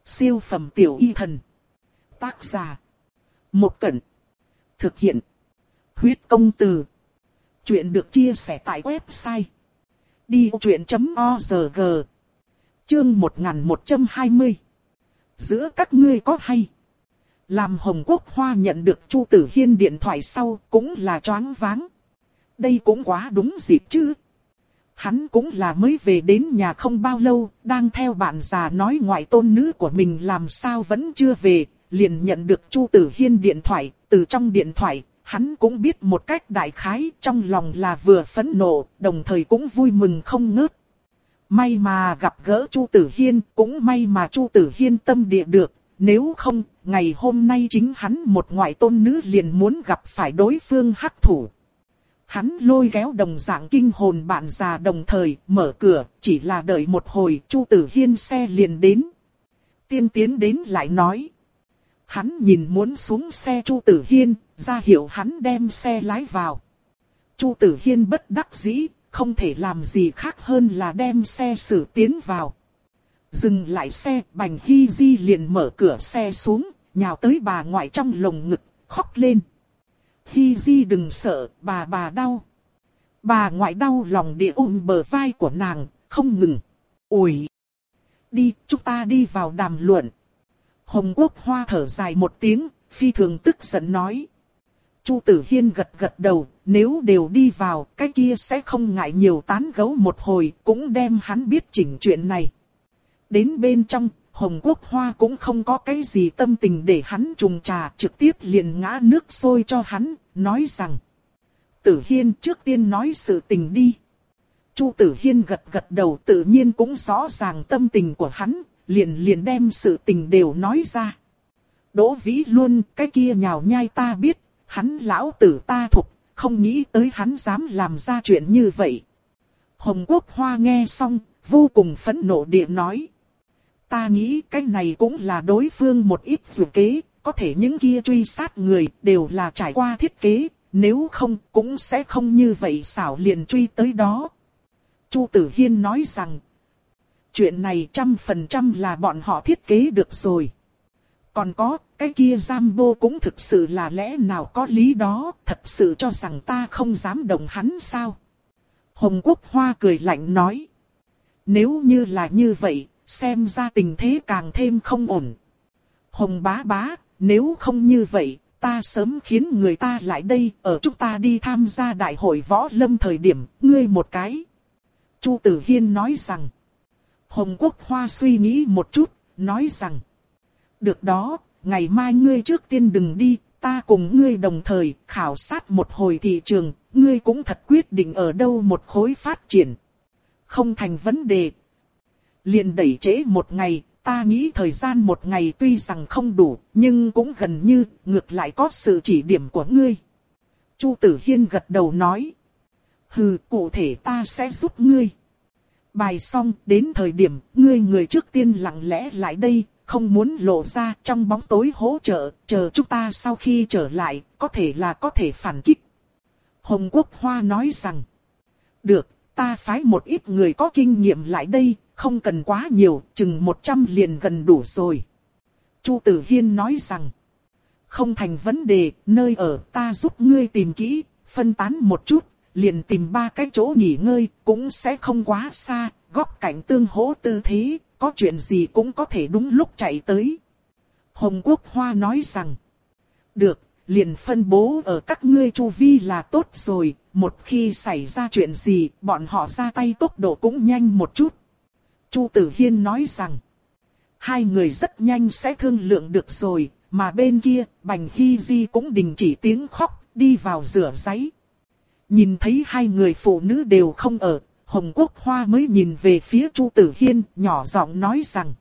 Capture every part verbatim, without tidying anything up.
Siêu phẩm tiểu y thần. Tác giả. Một Cẩn. Thực hiện. Huyết công từ. Chuyện được chia sẻ tại website đi vô chuyện chấm org. Chương một nghìn một trăm hai mươi. Giữa các ngươi có hay. Làm Hồng Quốc Hoa nhận được Chu Tử Hiên điện thoại sau cũng là choáng váng. Đây cũng quá đúng dịp chứ. Hắn cũng là mới về đến nhà không bao lâu, đang theo bạn già nói ngoại tôn nữ của mình làm sao vẫn chưa về, liền nhận được Chu Tử Hiên điện thoại. Từ trong điện thoại, hắn cũng biết một cách đại khái, trong lòng là vừa phẫn nộ, đồng thời cũng vui mừng không ngớt. May mà gặp gỡ Chu Tử Hiên, cũng may mà Chu Tử Hiên tâm địa được, nếu không, ngày hôm nay chính hắn một ngoại tôn nữ liền muốn gặp phải đối phương hắc thủ. Hắn lôi kéo đồng dạng kinh hồn bạn già đồng thời mở cửa, chỉ là đợi một hồi Chu Tử Hiên xe liền đến. Tiên tiến đến lại nói. Hắn nhìn muốn xuống xe Chu Tử Hiên, ra hiệu hắn đem xe lái vào. Chu Tử Hiên bất đắc dĩ, không thể làm gì khác hơn là đem xe xử tiến vào. Dừng lại xe, Bành Hy Di liền mở cửa xe xuống, nhào tới bà ngoại trong lồng ngực, khóc lên. Hy Di đừng sợ, bà bà đau. Bà ngoại đau lòng địa ôm bờ vai của nàng, không ngừng. Ủi! Đi, chúng ta đi vào đàm luận. Hồng Quốc Hoa thở dài một tiếng, phi thường tức giận nói. Chu Tử Hiên gật gật đầu, nếu đều đi vào, cái kia sẽ không ngại nhiều tán gẫu một hồi, cũng đem hắn biết chỉnh chuyện này. Đến bên trong, Hồng Quốc Hoa cũng không có cái gì tâm tình để hắn trùng trà, trực tiếp liền ngã nước sôi cho hắn, nói rằng. Tử Hiên trước tiên nói sự tình đi. Chu Tử Hiên gật gật đầu, tự nhiên cũng rõ ràng tâm tình của hắn, liền liền đem sự tình đều nói ra. Đỗ Vĩ Luân, cái kia nhào nhai ta biết, hắn lão tử ta thục, không nghĩ tới hắn dám làm ra chuyện như vậy. Hồng Quốc Hoa nghe xong, vô cùng phẫn nộ địa nói. Ta nghĩ cái này cũng là đối phương một ít dự kế, có thể những kia truy sát người đều là trải qua thiết kế, nếu không cũng sẽ không như vậy xảo liền truy tới đó. Chu Tử Hiên nói rằng, chuyện này trăm phần trăm là bọn họ thiết kế được rồi. Còn có, cái kia Rambo cũng thực sự là lẽ nào có lý đó, thật sự cho rằng ta không dám động hắn sao? Hồng Quốc Hoa cười lạnh nói, nếu như là như vậy, xem ra tình thế càng thêm không ổn. Hồng bá bá, nếu không như vậy, ta sớm khiến người ta lại đây, ở chúng ta đi tham gia đại hội võ lâm thời điểm, ngươi một cái. Chu Tử Hiên nói rằng. Hồng Quốc Hoa suy nghĩ một chút, nói rằng. Được đó, ngày mai ngươi trước tiên đừng đi, ta cùng ngươi đồng thời khảo sát một hồi thị trường, ngươi cũng thật quyết định ở đâu một khối phát triển. Không thành vấn đề. Liền đẩy trễ một ngày, ta nghĩ thời gian một ngày tuy rằng không đủ, nhưng cũng gần như, ngược lại có sự chỉ điểm của ngươi. Chu Tử Hiên gật đầu nói. Hừ, cụ thể ta sẽ giúp ngươi. Bài xong, đến thời điểm, ngươi người trước tiên lặng lẽ lại đây, không muốn lộ ra trong bóng tối hỗ trợ, chờ chúng ta sau khi trở lại, có thể là có thể phản kích. Hồng Quốc Hoa nói rằng. Được, ta phái một ít người có kinh nghiệm lại đây. Không cần quá nhiều, chừng một trăm liền gần đủ rồi. Chu Tử Hiên nói rằng. Không thành vấn đề, nơi ở ta giúp ngươi tìm kỹ, phân tán một chút, liền tìm ba cái chỗ nghỉ ngơi, cũng sẽ không quá xa, góc cạnh tương hỗ tư thế, có chuyện gì cũng có thể đúng lúc chạy tới. Hồng Quốc Hoa nói rằng. Được, liền phân bố ở các ngươi chu vi là tốt rồi, một khi xảy ra chuyện gì, bọn họ ra tay tốc độ cũng nhanh một chút. Chu Tử Hiên nói rằng, hai người rất nhanh sẽ thương lượng được rồi, mà bên kia, Bành Hy Di cũng đình chỉ tiếng khóc, đi vào rửa ráy. Nhìn thấy hai người phụ nữ đều không ở, Hồng Quốc Hoa mới nhìn về phía Chu Tử Hiên, nhỏ giọng nói rằng,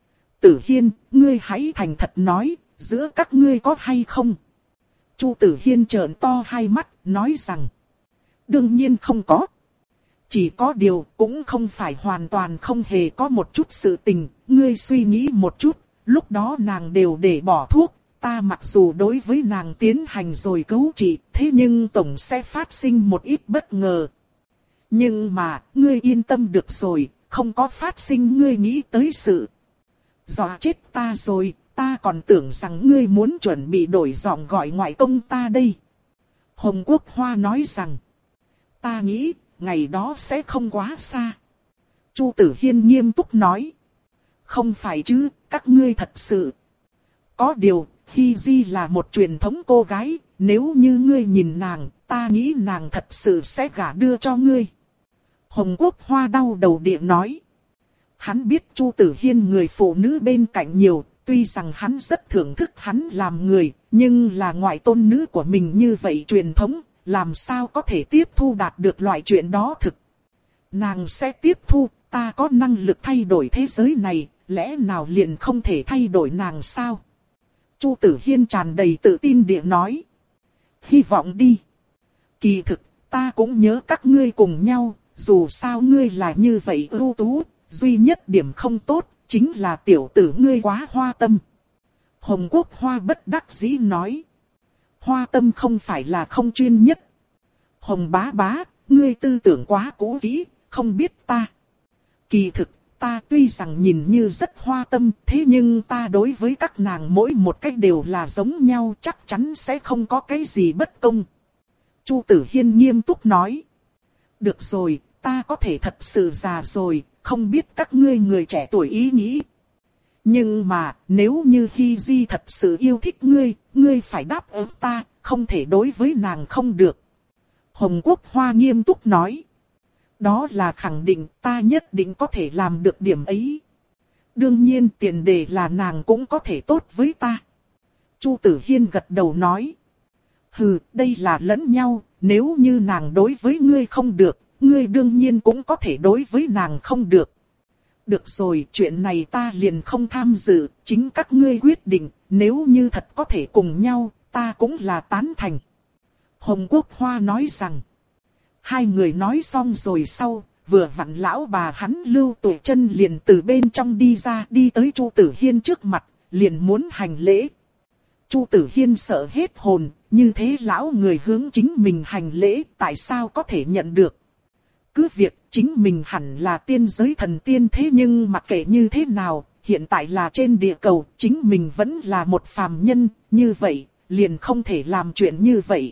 Tử Hiên, ngươi hãy thành thật nói, giữa các ngươi có hay không? Chu Tử Hiên trợn to hai mắt, nói rằng, đương nhiên không có. Chỉ có điều cũng không phải hoàn toàn không hề có một chút sự tình, ngươi suy nghĩ một chút, lúc đó nàng đều để bỏ thuốc, ta mặc dù đối với nàng tiến hành rồi cứu trị, thế nhưng tổng sẽ phát sinh một ít bất ngờ. Nhưng mà, ngươi yên tâm được rồi, không có phát sinh ngươi nghĩ tới sự. Dọa chết ta rồi, ta còn tưởng rằng ngươi muốn chuẩn bị đổi giọng gọi ngoại công ta đây. Hồng Quốc Hoa nói rằng, ta nghĩ, ngày đó sẽ không quá xa. Chu Tử Hiên nghiêm túc nói, không phải chứ, các ngươi thật sự. Có điều, Hy Di là một truyền thống cô gái, nếu như ngươi nhìn nàng, ta nghĩ nàng thật sự sẽ gả đưa cho ngươi. Hồng Quốc Hoa đau đầu địa nói. Hắn biết Chu Tử Hiên người phụ nữ bên cạnh nhiều, tuy rằng hắn rất thưởng thức hắn làm người, nhưng là ngoại tôn nữ của mình như vậy truyền thống, làm sao có thể tiếp thu đạt được loại chuyện đó thực. Nàng sẽ tiếp thu, ta có năng lực thay đổi thế giới này, lẽ nào liền không thể thay đổi nàng sao? Chu Tử Hiên tràn đầy tự tin địa nói. Hy vọng đi. Kỳ thực, ta cũng nhớ các ngươi cùng nhau, dù sao ngươi là như vậy ưu tú, duy nhất điểm không tốt, chính là tiểu tử ngươi quá hoa tâm. Hồng Quốc Hoa bất đắc dĩ nói. Hoa tâm không phải là không chuyên nhất. Hồng bá bá, ngươi tư tưởng quá cũ kỹ, không biết ta. Kỳ thực, ta tuy rằng nhìn như rất hoa tâm, thế nhưng ta đối với các nàng mỗi một cách đều là giống nhau, chắc chắn sẽ không có cái gì bất công. Chu Tử Hiên nghiêm túc nói. Được rồi, ta có thể thật sự già rồi, không biết các ngươi người trẻ tuổi ý nghĩ. Nhưng mà, nếu như Hy Di thật sự yêu thích ngươi, ngươi phải đáp ứng ta, không thể đối với nàng không được. Hồng Quốc Hoa nghiêm túc nói. Đó là khẳng định, ta nhất định có thể làm được điểm ấy. Đương nhiên tiền đề là nàng cũng có thể tốt với ta. Chu Tử Hiên gật đầu nói. Hừ, đây là lẫn nhau, nếu như nàng đối với ngươi không được, ngươi đương nhiên cũng có thể đối với nàng không được. Được rồi, chuyện này ta liền không tham dự, chính các ngươi quyết định, nếu như thật có thể cùng nhau, ta cũng là tán thành. Hồng Quốc Hoa nói rằng, hai người nói xong rồi sau, vừa vặn lão bà hắn Lưu Tuệ Chân liền từ bên trong đi ra, đi tới Chu Tử Hiên trước mặt, liền muốn hành lễ. Chu Tử Hiên sợ hết hồn, như thế lão người hướng chính mình hành lễ, tại sao có thể nhận được? Cứ việc chính mình hẳn là tiên giới thần tiên, thế nhưng mặc kệ như thế nào, hiện tại là trên địa cầu, chính mình vẫn là một phàm nhân, như vậy, liền không thể làm chuyện như vậy.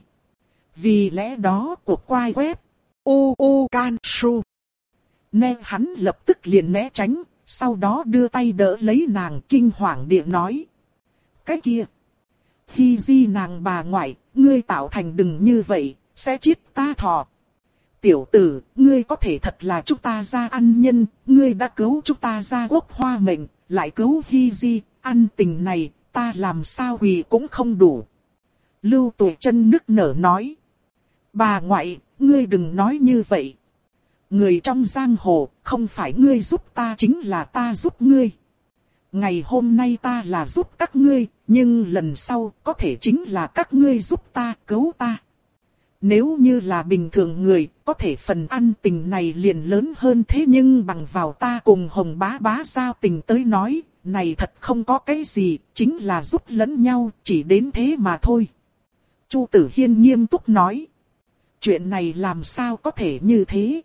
Vì lẽ đó cuộc quay web u u can su nên hắn lập tức liền né tránh, sau đó đưa tay đỡ lấy nàng, kinh hoàng địa nói. Cái kia, Hy Di nàng bà ngoại, ngươi tạo thành đừng như vậy, sẽ chết ta thọ. Tiểu tử, ngươi có thể thật là chúng ta gia ăn nhân, ngươi đã cứu chúng ta gia Quốc Hoa mệnh, lại cứu Hy Di, ăn tình này, ta làm sao quỳ cũng không đủ. Lưu Tuệ Chân nức nở nói. Bà ngoại, ngươi đừng nói như vậy. Người trong giang hồ, không phải ngươi giúp ta chính là ta giúp ngươi. Ngày hôm nay ta là giúp các ngươi, nhưng lần sau có thể chính là các ngươi giúp ta, cứu ta. Nếu như là bình thường người, có thể phần ăn tình này liền lớn hơn, thế nhưng bằng vào ta cùng Hồng bá bá giao tình tới nói, này thật không có cái gì, chính là giúp lẫn nhau, chỉ đến thế mà thôi. Chu Tử Hiên nghiêm túc nói. Chuyện này làm sao có thể như thế?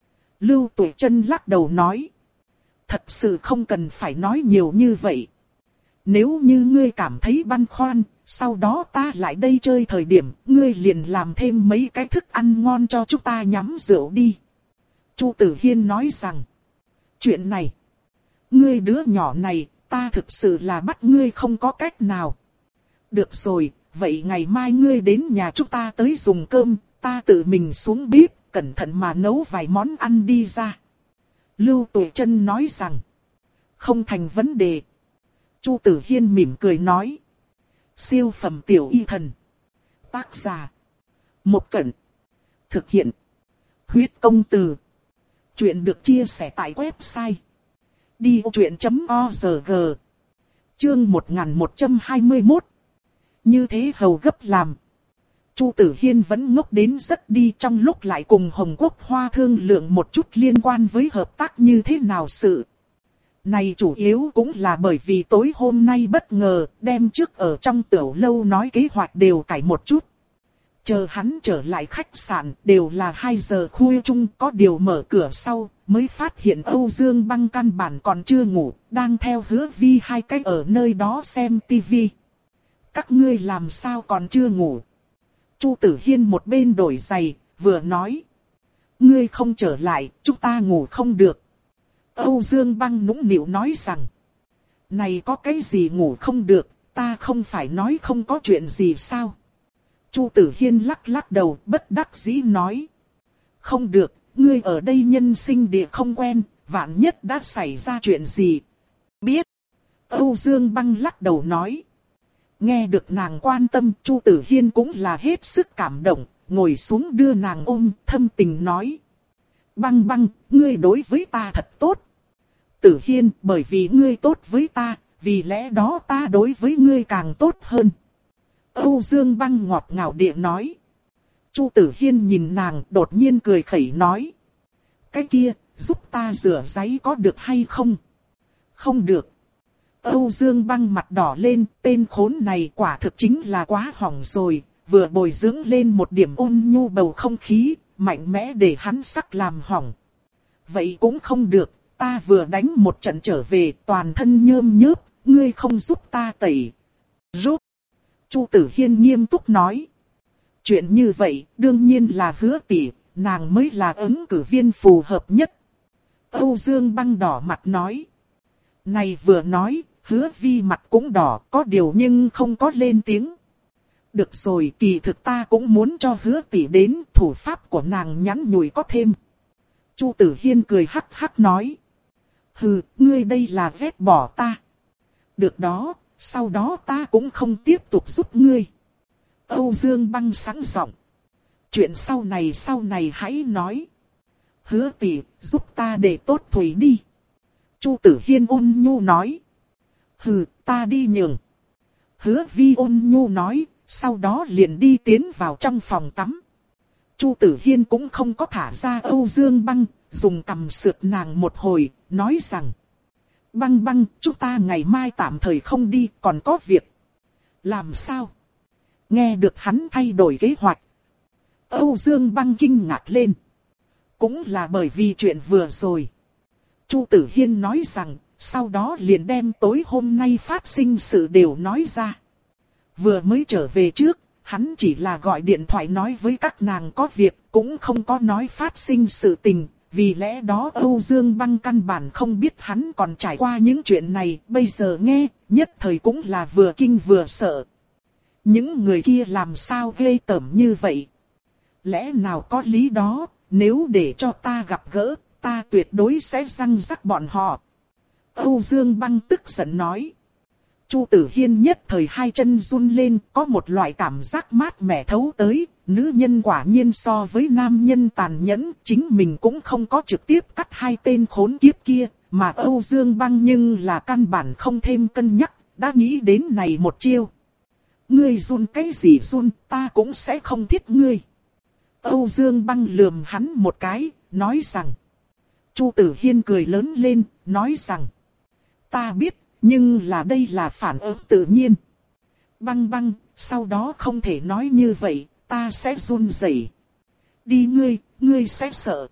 Lưu Tuệ Chân lắc đầu nói. Thật sự không cần phải nói nhiều như vậy. Nếu như ngươi cảm thấy băn khoăn, sau đó ta lại đây chơi thời điểm, ngươi liền làm thêm mấy cái thức ăn ngon cho chúng ta nhắm rượu đi. Chu Tử Hiên nói rằng. Chuyện này, ngươi đứa nhỏ này, ta thực sự là bắt ngươi không có cách nào. Được rồi, vậy ngày mai ngươi đến nhà chúng ta tới dùng cơm, ta tự mình xuống bếp, cẩn thận mà nấu vài món ăn đi ra. Lưu Tuệ Chân nói rằng. Không thành vấn đề. Chu Tử Hiên mỉm cười nói. Siêu phẩm tiểu y thần. Tác giả. Một Cẩn. Thực hiện. Huyết công từ. Chuyện được chia sẻ tại website. đi ô chuyện chấm org. Chương một nghìn một trăm hai mươi mốt. Như thế hầu gấp làm. Chu Tử Hiên vẫn ngốc đến rất đi, trong lúc lại cùng Hồng Quốc Hoa thương lượng một chút liên quan với hợp tác như thế nào sự. Này chủ yếu cũng là bởi vì tối hôm nay bất ngờ đem trước ở trong tiểu lâu nói kế hoạch đều cải một chút. Chờ hắn trở lại khách sạn đều là hai giờ khuya chung, có điều mở cửa sau, mới phát hiện Âu Dương Băng căn bản còn chưa ngủ, đang theo Hứa Vi hai cách ở nơi đó xem tivi. Các ngươi làm sao còn chưa ngủ? Chu Tử Hiên một bên đổi giày, vừa nói. Ngươi không trở lại, chúng ta ngủ không được. Âu Dương Băng nũng nịu nói rằng. Này có cái gì ngủ không được, ta không phải nói không có chuyện gì sao? Chu Tử Hiên lắc lắc đầu, bất đắc dĩ nói. Không được, ngươi ở đây nhân sinh địa không quen, vạn nhất đã xảy ra chuyện gì. Biết. Âu Dương Băng lắc đầu nói. Nghe được nàng quan tâm, Chu Tử Hiên cũng là hết sức cảm động, ngồi xuống đưa nàng ôm, thâm tình nói. Băng Băng, ngươi đối với ta thật tốt. Tử Hiên, bởi vì ngươi tốt với ta, vì lẽ đó ta đối với ngươi càng tốt hơn. Âu Dương Băng ngọt ngào địa nói. Chu Tử Hiên nhìn nàng đột nhiên cười khẩy nói. Cái kia, giúp ta rửa giấy có được hay không? Không được. Âu Dương Băng mặt đỏ lên, tên khốn này quả thực chính là quá hỏng rồi, vừa bồi dưỡng lên một điểm ôn nhu bầu không khí, mạnh mẽ để hắn sắc làm hỏng. Vậy cũng không được, ta vừa đánh một trận trở về toàn thân nhơm nhớp, ngươi không giúp ta tẩy. Giúp. Chu Tử Hiên nghiêm túc nói. Chuyện như vậy đương nhiên là Hứa tỷ, nàng mới là ứng cử viên phù hợp nhất. Âu Dương Băng đỏ mặt nói. Này vừa nói, Hứa Vi mặt cũng đỏ, có điều nhưng không có lên tiếng. Được rồi, kỳ thực ta cũng muốn cho Hứa tỷ đến, thủ pháp của nàng nhắn nhủi có thêm. Chu Tử Hiên cười hắc hắc nói. Hừ, ngươi đây là vét bỏ ta. Được đó, sau đó ta cũng không tiếp tục giúp ngươi. Âu Dương Băng sẵn giọng. Chuyện sau này sau này hãy nói. Hứa tỷ, giúp ta để tốt Thủy đi. Chu Tử Hiên ôn nhu nói. Hừ, ta đi nhường. Hứa Vi ôn nhu nói, sau đó liền đi tiến vào trong phòng tắm. Chu Tử Hiên cũng không có thả ra Âu Dương Băng, dùng cằm sượt nàng một hồi, nói rằng. Băng Băng, chúng ta ngày mai tạm thời không đi, còn có việc. Làm sao? Nghe được hắn thay đổi kế hoạch. Âu Dương Băng kinh ngạc lên. Cũng là bởi vì chuyện vừa rồi. Chu Tử Hiên nói rằng, sau đó liền đem tối hôm nay phát sinh sự đều nói ra. Vừa mới trở về trước, hắn chỉ là gọi điện thoại nói với các nàng có việc, cũng không có nói phát sinh sự tình. Vì lẽ đó Âu Dương Băng căn bản không biết hắn còn trải qua những chuyện này, bây giờ nghe, nhất thời cũng là vừa kinh vừa sợ. Những người kia làm sao ghê tởm như vậy? Lẽ nào có lý đó, nếu để cho ta gặp gỡ, ta tuyệt đối sẽ răng rắc bọn họ. Âu Dương Băng tức giận nói. Chu Tử Hiên nhất thời hai chân run lên, có một loại cảm giác mát mẻ thấu tới, nữ nhân quả nhiên so với nam nhân tàn nhẫn, chính mình cũng không có trực tiếp cắt hai tên khốn kiếp kia, mà Âu Dương Băng nhưng là căn bản không thêm cân nhắc, đã nghĩ đến này một chiêu. Ngươi run cái gì run, ta cũng sẽ không thiết ngươi. Âu Dương Băng lườm hắn một cái, nói rằng. Chu Tử Hiên cười lớn lên, nói rằng. Ta biết, nhưng là đây là phản ứng tự nhiên. Băng Băng, sau đó không thể nói như vậy, ta sẽ run rẩy. Đi ngươi, ngươi sẽ sợ.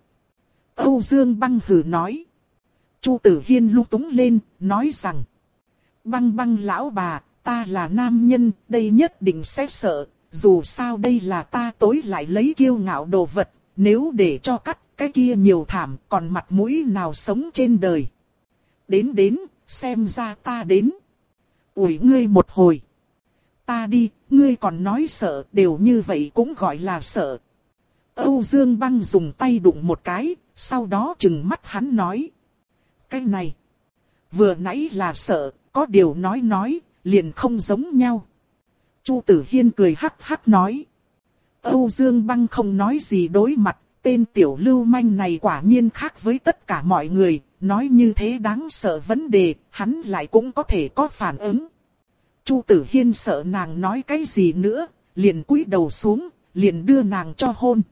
Âu Dương Băng hừ nói. Chu Tử Hiên lung túng lên, nói rằng. Băng Băng lão bà, ta là nam nhân, đây nhất định sẽ sợ. Dù sao đây là ta tối lại lấy kiêu ngạo đồ vật, nếu để cho cắt cái kia nhiều thảm, còn mặt mũi nào sống trên đời. Đến đến, xem ra ta đến. Ủi ngươi một hồi. Ta đi, ngươi còn nói sợ, đều như vậy cũng gọi là sợ. Âu Dương Băng dùng tay đụng một cái, sau đó trừng mắt hắn nói. Cái này, vừa nãy là sợ, có điều nói nói, liền không giống nhau. Chu Tử Hiên cười hắc hắc nói. Âu Dương Băng không nói gì đối mặt, tên tiểu lưu manh này quả nhiên khác với tất cả mọi người, nói như thế đáng sợ vấn đề, hắn lại cũng có thể có phản ứng. Chu Tử Hiên sợ nàng nói cái gì nữa, liền cúi đầu xuống, liền đưa nàng cho hôn.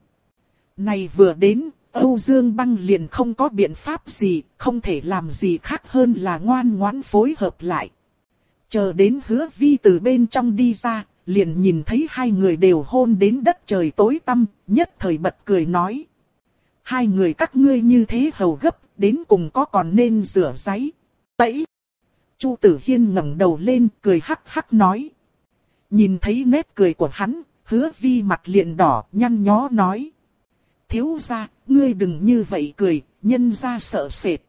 Này vừa đến, Âu Dương Băng liền không có biện pháp gì, không thể làm gì khác hơn là ngoan ngoãn phối hợp lại. Chờ đến Hứa Vi từ bên trong đi ra, liền nhìn thấy hai người đều hôn đến đất trời tối tăm, nhất thời bật cười nói. hai người các ngươi như thế hầu gấp, đến cùng có còn nên rửa ráy, tẩy. Chu Tử Hiên ngẩng đầu lên cười hắc hắc nói. Nhìn thấy nét cười của hắn, Hứa Vi mặt liền đỏ nhăn nhó nói. Thiếu gia, ngươi đừng như vậy cười, nhân gia sợ sệt.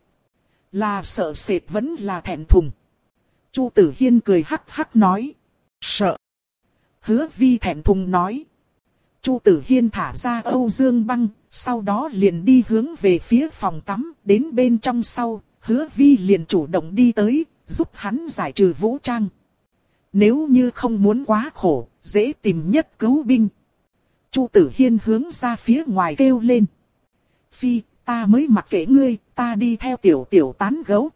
Là sợ sệt vẫn là thẹn thùng. Chu Tử Hiên cười hắc hắc nói. Sợ. Hứa Vi thẹn thùng nói. Chu Tử Hiên thả ra Âu Dương Băng, sau đó liền đi hướng về phía phòng tắm, đến bên trong sau, Hứa Vi liền chủ động đi tới, giúp hắn giải trừ vũ trang. Nếu như không muốn quá khổ, dễ tìm nhất cứu binh. Chu Tử Hiên hướng ra phía ngoài kêu lên. Phi, ta mới mặc kệ ngươi, ta đi theo tiểu tiểu tán gấu.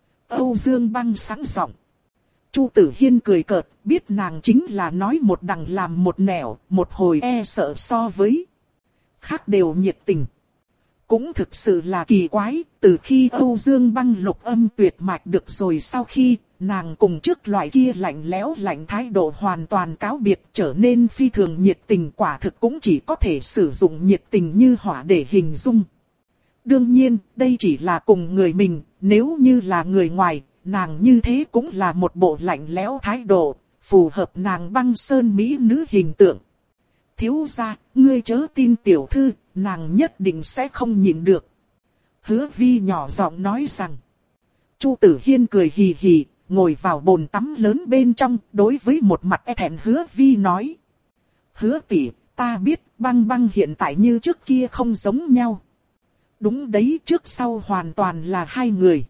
Âu Dương Băng sẵn giọng. Chu Tử Hiên cười cợt, biết nàng chính là nói một đằng làm một nẻo, một hồi e sợ so với khác đều nhiệt tình. Cũng thực sự là kỳ quái, từ khi Âu Dương Băng lục âm tuyệt mạch được rồi sau khi nàng cùng trước loại kia lạnh lẽo lạnh thái độ hoàn toàn cáo biệt trở nên phi thường nhiệt tình, quả thực cũng chỉ có thể sử dụng nhiệt tình như hỏa để hình dung. Đương nhiên, đây chỉ là cùng người mình, nếu như là người ngoài, nàng như thế cũng là một bộ lạnh lẽo thái độ, phù hợp nàng băng sơn mỹ nữ hình tượng. Thiếu gia, ngươi chớ tin tiểu thư, nàng nhất định sẽ không nhịn được. Hứa Vi nhỏ giọng nói rằng. Chu Tử Hiên cười hì hì, ngồi vào bồn tắm lớn bên trong, đối với một mặt e thẹn Hứa Vi nói. Hứa tỷ, ta biết Băng Băng hiện tại như trước kia không giống nhau. Đúng đấy, trước sau hoàn toàn là hai người.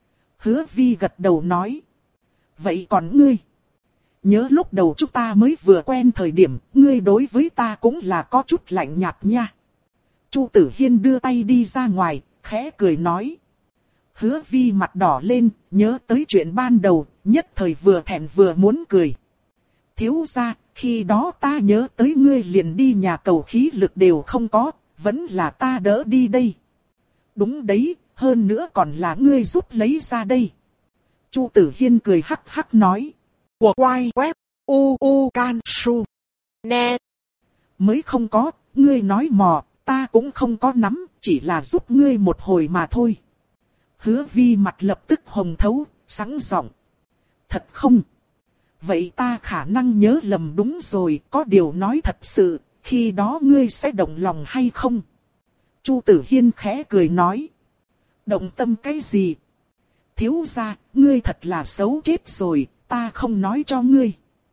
Hứa Vi gật đầu nói. Vậy còn ngươi? Nhớ lúc đầu chúng ta mới vừa quen thời điểm, ngươi đối với ta cũng là có chút lạnh nhạt nha. Chu Tử Hiên đưa tay đi ra ngoài, khẽ cười nói. Hứa Vi mặt đỏ lên, nhớ tới chuyện ban đầu, nhất thời vừa thẹn vừa muốn cười. Thiếu gia, khi đó ta nhớ tới ngươi liền đi nhà cầu khí lực đều không có, vẫn là ta đỡ đi đây. Đúng đấy, hơn nữa còn là ngươi giúp lấy ra đây. Chu Tử Hiên cười hắc hắc nói. Của quay web, u u can su, net. Mới không có, ngươi nói mò, ta cũng không có nắm, chỉ là giúp ngươi một hồi mà thôi. Hứa Vi mặt lập tức hồng thấu, sẵn giọng. Thật không? Vậy ta khả năng nhớ lầm đúng rồi, có điều nói thật sự, khi đó ngươi sẽ động lòng hay không? Chu Tử Hiên khẽ cười nói. Động tâm cái gì? Thiếu gia, ngươi thật là xấu chết rồi, ta không nói cho ngươi.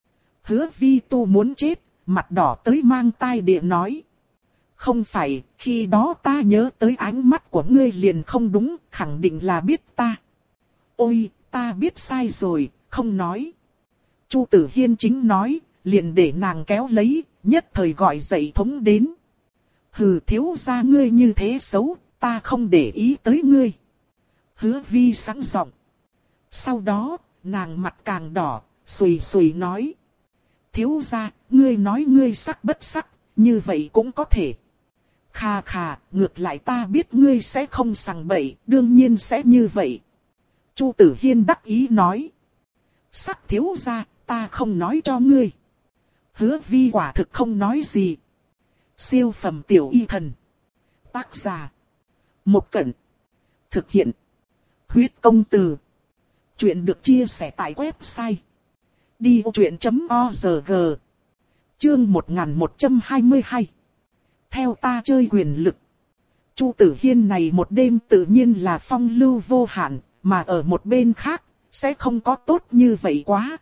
Hứa Vi tu muốn chết, mặt đỏ tới mang tai địa nói. Không phải, khi đó ta nhớ tới ánh mắt của ngươi liền không đúng, khẳng định là biết ta. Ôi, ta biết sai rồi, không nói. Chu Tử Hiên chính nói, liền để nàng kéo lấy, nhất thời gọi dậy thống đến. Hừ, thiếu gia ngươi như thế xấu, ta không để ý tới ngươi. Hứa Vi sẵn giọng. Sau đó, nàng mặt càng đỏ, xùy xùy nói. Thiếu gia, ngươi nói ngươi sắc bất sắc, như vậy cũng có thể. Khà khà, ngược lại ta biết ngươi sẽ không sằng bậy, đương nhiên sẽ như vậy. Chu Tử Hiên đắc ý nói. Sắc thiếu gia, ta không nói cho ngươi. Hứa Vi quả thực không nói gì. Siêu phẩm tiểu y thần. Tác giả. Một Cẩn. Thực hiện. Huyết công từ. Chuyện được chia sẻ tại website. đi ô chuyện chấm org. Chương một nghìn một trăm hai mươi hai. Theo ta chơi quyền lực. Chu Tử Hiên này một đêm tự nhiên là phong lưu vô hạn, mà ở một bên khác, sẽ không có tốt như vậy quá.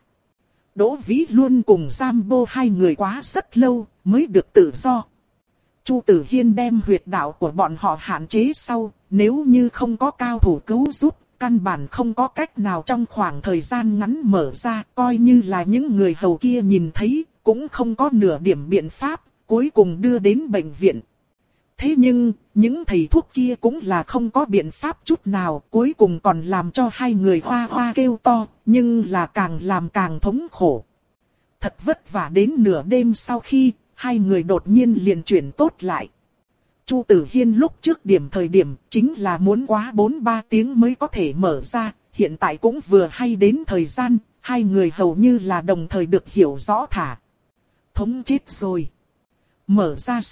Đỗ Vĩ luôn cùng Sambo hai người quá rất lâu, mới được tự do. Chu Tử Hiên đem huyệt đạo của bọn họ hạn chế sau, nếu như không có cao thủ cứu giúp, căn bản không có cách nào trong khoảng thời gian ngắn mở ra, coi như là những người hầu kia nhìn thấy, cũng không có nửa điểm biện pháp, cuối cùng đưa đến bệnh viện. Thế nhưng, những thầy thuốc kia cũng là không có biện pháp chút nào, cuối cùng còn làm cho hai người hoa hoa kêu to, nhưng là càng làm càng thống khổ. Thật vất vả đến nửa đêm sau khi, hai người đột nhiên liền chuyển tốt lại. Chu Tử Hiên lúc trước điểm thời điểm chính là muốn quá bốn ba tiếng mới có thể mở ra, hiện tại cũng vừa hay đến thời gian, hai người hầu như là đồng thời được hiểu rõ thả. Thống chết rồi. Mở ra sau,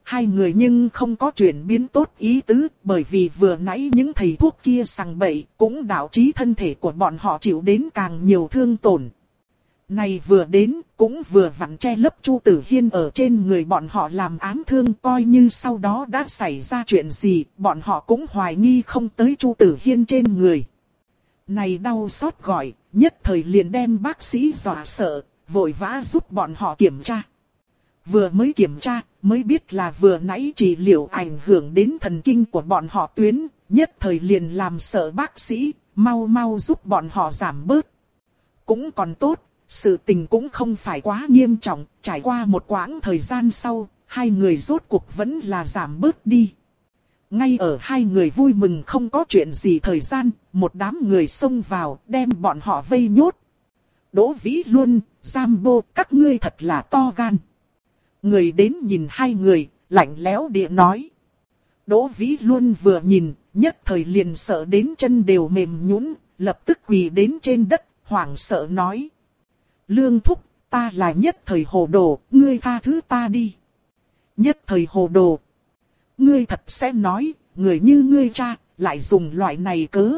hai người nhưng không có chuyển biến tốt ý tứ, bởi vì vừa nãy những thầy thuốc kia sằng bậy cũng đạo trí thân thể của bọn họ chịu đến càng nhiều thương tổn. Này vừa đến, cũng vừa vặn che lấp Chu Tử Hiên ở trên người bọn họ làm ám thương, coi như sau đó đã xảy ra chuyện gì, bọn họ cũng hoài nghi không tới Chu Tử Hiên trên người. Này đau xót gọi, nhất thời liền đem bác sĩ dọa sợ, vội vã giúp bọn họ kiểm tra. Vừa mới kiểm tra, mới biết là vừa nãy trị liệu ảnh hưởng đến thần kinh của bọn họ tuyến, nhất thời liền làm sợ bác sĩ, mau mau giúp bọn họ giảm bớt. Cũng còn tốt, sự tình cũng không phải quá nghiêm trọng, trải qua một quãng thời gian sau, hai người rốt cuộc vẫn là giảm bớt đi. Ngay ở hai người vui mừng không có chuyện gì thời gian, một đám người xông vào, đem bọn họ vây nhốt. Đỗ Vĩ Luân, Sambo, các ngươi thật là to gan. Người đến nhìn hai người, lạnh lẽo địa nói. Đỗ Vĩ Luân vừa nhìn, nhất thời liền sợ đến chân đều mềm nhũn, lập tức quỳ đến trên đất, hoảng sợ nói. Lương thúc, ta là nhất thời hồ đồ, ngươi tha thứ ta đi. Nhất thời hồ đồ. Ngươi thật sẽ nói, người như ngươi cha, lại dùng loại này cớ.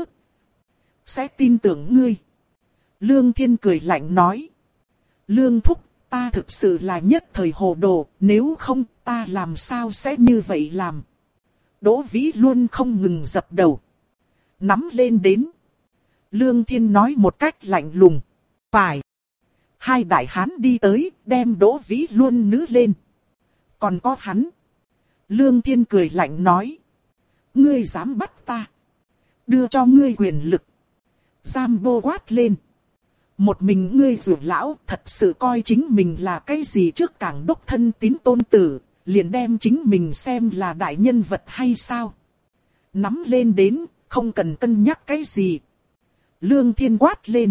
Sẽ tin tưởng ngươi. Lương Thiên cười lạnh nói. Lương thúc, ta thực sự là nhất thời hồ đồ, nếu không ta làm sao sẽ như vậy làm. Đỗ Vĩ luôn không ngừng dập đầu. Nắm lên đến. Lương Thiên nói một cách lạnh lùng. Phải. Hai đại hán đi tới, đem Đỗ Vĩ luôn nữ lên. Còn có hắn. Lương Thiên cười lạnh nói. Ngươi dám bắt ta. Đưa cho ngươi quyền lực. Sambo quát lên. Một mình ngươi rủi lão thật sự coi chính mình là cái gì trước cảng đốc thân tín tôn tử. Liền đem chính mình xem là đại nhân vật hay sao. Nắm lên đến, không cần cân nhắc cái gì. Lương Thiên quát lên.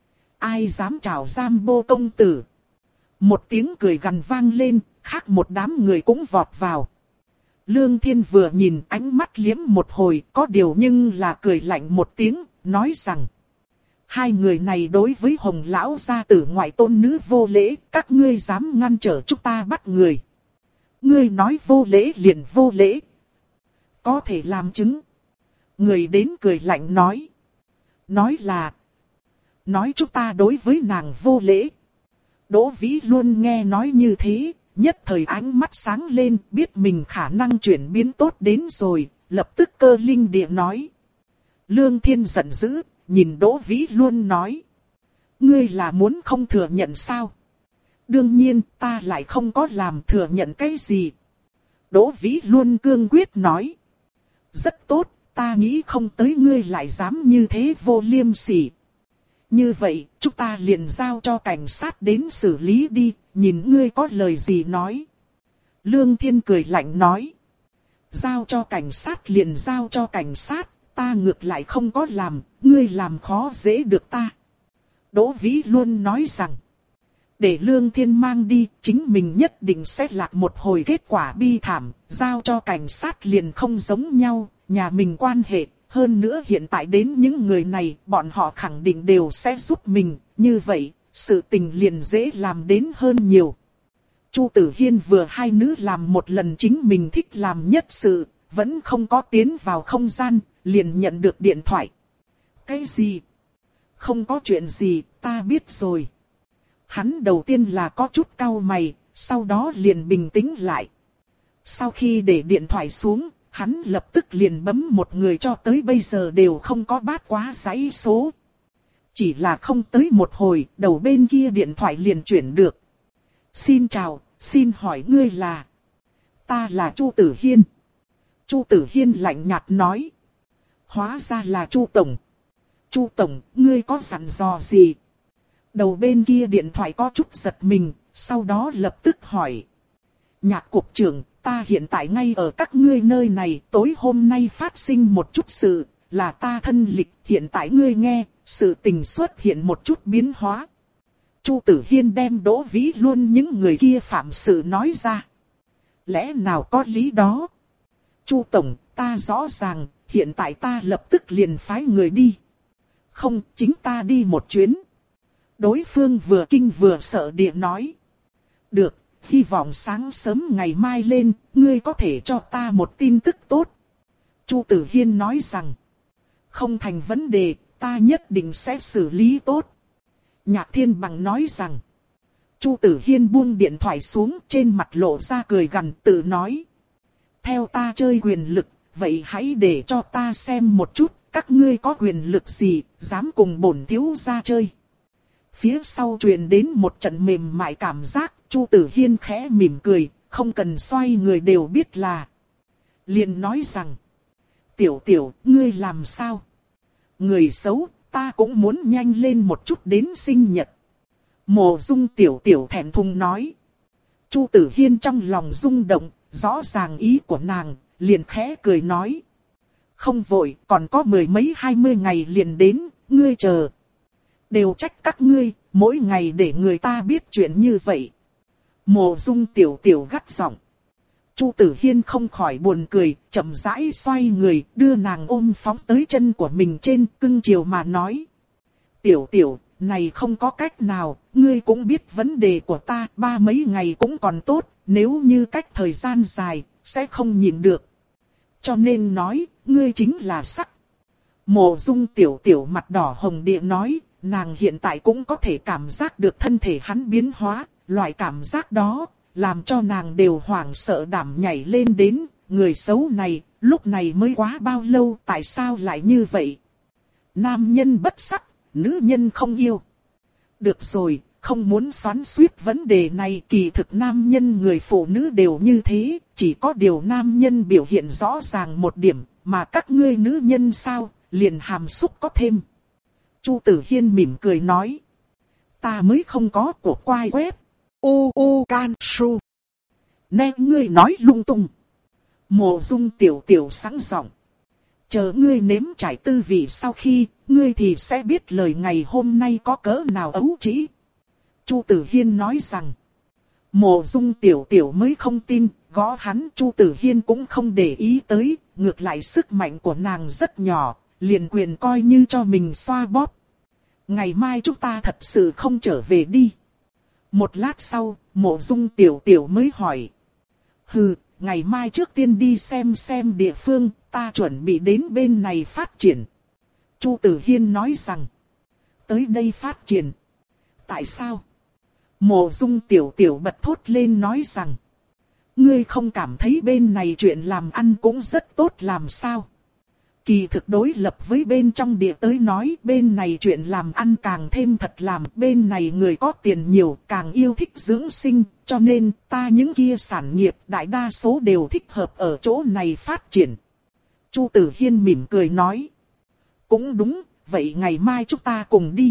Ai dám chào Sambo công tử. Một tiếng cười gằn vang lên, khác một đám người cũng vọt vào. Lương Thiên vừa nhìn ánh mắt liếm một hồi, có điều nhưng là cười lạnh một tiếng, nói rằng. Hai người này đối với Hồng lão gia tử ngoại tôn nữ vô lễ, các ngươi dám ngăn trở chúng ta bắt người. Ngươi nói vô lễ liền vô lễ. Có thể làm chứng. Người đến cười lạnh nói. Nói là. Nói chúng ta đối với nàng vô lễ. Đỗ Vĩ luôn nghe nói như thế, nhất thời ánh mắt sáng lên, biết mình khả năng chuyển biến tốt đến rồi, lập tức cơ linh địa nói. Lương Thiên giận dữ, nhìn Đỗ Vĩ luôn nói. Ngươi là muốn không thừa nhận sao? Đương nhiên ta lại không có làm thừa nhận cái gì. Đỗ Vĩ luôn cương quyết nói. Rất tốt, ta nghĩ không tới ngươi lại dám như thế vô liêm sỉ. Như vậy, chúng ta liền giao cho cảnh sát đến xử lý đi, nhìn ngươi có lời gì nói. Lương Thiên cười lạnh nói. Giao cho cảnh sát liền giao cho cảnh sát, ta ngược lại không có làm, ngươi làm khó dễ được ta. Đỗ Vĩ luôn nói rằng. Để Lương Thiên mang đi, chính mình nhất định sẽ lạc một hồi kết quả bi thảm, giao cho cảnh sát liền không giống nhau, nhà mình quan hệ. Hơn nữa hiện tại đến những người này, bọn họ khẳng định đều sẽ giúp mình, như vậy, sự tình liền dễ làm đến hơn nhiều. Chu Tử Hiên vừa hai nữ làm một lần chính mình thích làm nhất sự, vẫn không có tiến vào không gian, liền nhận được điện thoại. Cái gì? Không có chuyện gì, ta biết rồi. Hắn đầu tiên là có chút cau mày, sau đó liền bình tĩnh lại. Sau khi để điện thoại xuống, hắn lập tức liền bấm một người cho tới bây giờ đều không có bát quá dãy số. Chỉ là không tới một hồi, đầu bên kia điện thoại liền chuyển được. Xin chào, xin hỏi ngươi là... Ta là Chu Tử Hiên. Chu Tử Hiên lạnh nhạt nói. Hóa ra là Chu Tổng. Chu Tổng, ngươi có dặn dò gì? Đầu bên kia điện thoại có chút giật mình, sau đó lập tức hỏi. Nhạc cục trưởng, ta hiện tại ngay ở các ngươi nơi này, tối hôm nay phát sinh một chút sự, là ta thân lịch, hiện tại ngươi nghe, sự tình xuất hiện một chút biến hóa. Chu Tử Hiên đem Đỗ Vĩ luôn những người kia phạm sự nói ra. Lẽ nào có lý đó? Chu Tổng, ta rõ ràng, hiện tại ta lập tức liền phái người đi. Không, chính ta đi một chuyến. Đối phương vừa kinh vừa sợ địa nói. Được, hy vọng sáng sớm ngày mai lên, ngươi có thể cho ta một tin tức tốt. Chu Tử Hiên nói rằng, không thành vấn đề, ta nhất định sẽ xử lý tốt. Nhạc Thiên Bằng nói rằng, Chu Tử Hiên buông điện thoại xuống, trên mặt lộ ra cười gằn, tự nói. Theo ta chơi quyền lực, vậy hãy để cho ta xem một chút, các ngươi có quyền lực gì, dám cùng bổn thiếu gia chơi. Phía sau truyền đến một trận mềm mại cảm giác, Chu Tử Hiên khẽ mỉm cười, không cần xoay người đều biết là. Liền nói rằng, tiểu tiểu, ngươi làm sao? Người xấu, ta cũng muốn nhanh lên một chút đến sinh nhật. Mộ Dung tiểu tiểu thẹn thùng nói. Chu Tử Hiên trong lòng rung động, rõ ràng ý của nàng, liền khẽ cười nói. Không vội, còn có mười mấy hai mươi ngày liền đến, ngươi chờ. Đều trách các ngươi, mỗi ngày để người ta biết chuyện như vậy. Mộ Dung tiểu tiểu gắt giọng. Chu Tử Hiên không khỏi buồn cười, chậm rãi xoay người, đưa nàng ôm phóng tới chân của mình trên, cưng chiều mà nói. Tiểu tiểu, này không có cách nào, ngươi cũng biết vấn đề của ta, ba mấy ngày cũng còn tốt, nếu như cách thời gian dài, sẽ không nhịn được. Cho nên nói, ngươi chính là sắc. Mộ Dung tiểu tiểu mặt đỏ hồng địa nói, nàng hiện tại cũng có thể cảm giác được thân thể hắn biến hóa, loại cảm giác đó, làm cho nàng đều hoảng sợ đảm nhảy lên đến, người xấu này, lúc này mới quá bao lâu, tại sao lại như vậy? Nam nhân bất sắc, nữ nhân không yêu. Được rồi, không muốn xoắn xuýt vấn đề này, kỳ thực nam nhân người phụ nữ đều như thế, chỉ có điều nam nhân biểu hiện rõ ràng một điểm, mà các ngươi nữ nhân sao, liền hàm xúc có thêm. Chu Tử Hiên mỉm cười nói. Ta mới không có của quai web. U U Can Su. Nè ngươi nói lung tung. Mộ Dung tiểu tiểu sáng giọng. Chờ ngươi nếm trải tư vị sau khi, ngươi thì sẽ biết lời ngày hôm nay có cỡ nào ấu trĩ. Chu Tử Hiên nói rằng. Mộ Dung tiểu tiểu mới không tin, gõ hắn. Chu Tử Hiên cũng không để ý tới, ngược lại sức mạnh của nàng rất nhỏ, liền quyền coi như cho mình xoa bóp. Ngày mai chúng ta thật sự không trở về đi. Một lát sau, Mộ Dung tiểu tiểu mới hỏi. Hừ, ngày mai trước tiên đi xem xem địa phương, ta chuẩn bị đến bên này phát triển. Chu Tử Hiên nói rằng. Tới đây phát triển. Tại sao? Mộ Dung tiểu tiểu bật thốt lên nói rằng. Ngươi không cảm thấy bên này chuyện làm ăn cũng rất tốt làm sao? Kỳ thực đối lập với bên trong địa tới nói, bên này chuyện làm ăn càng thêm thật làm, bên này người có tiền nhiều, càng yêu thích dưỡng sinh, cho nên ta những kia sản nghiệp đại đa số đều thích hợp ở chỗ này phát triển. Chu Tử Hiên mỉm cười nói. Cũng đúng, vậy ngày mai chúng ta cùng đi.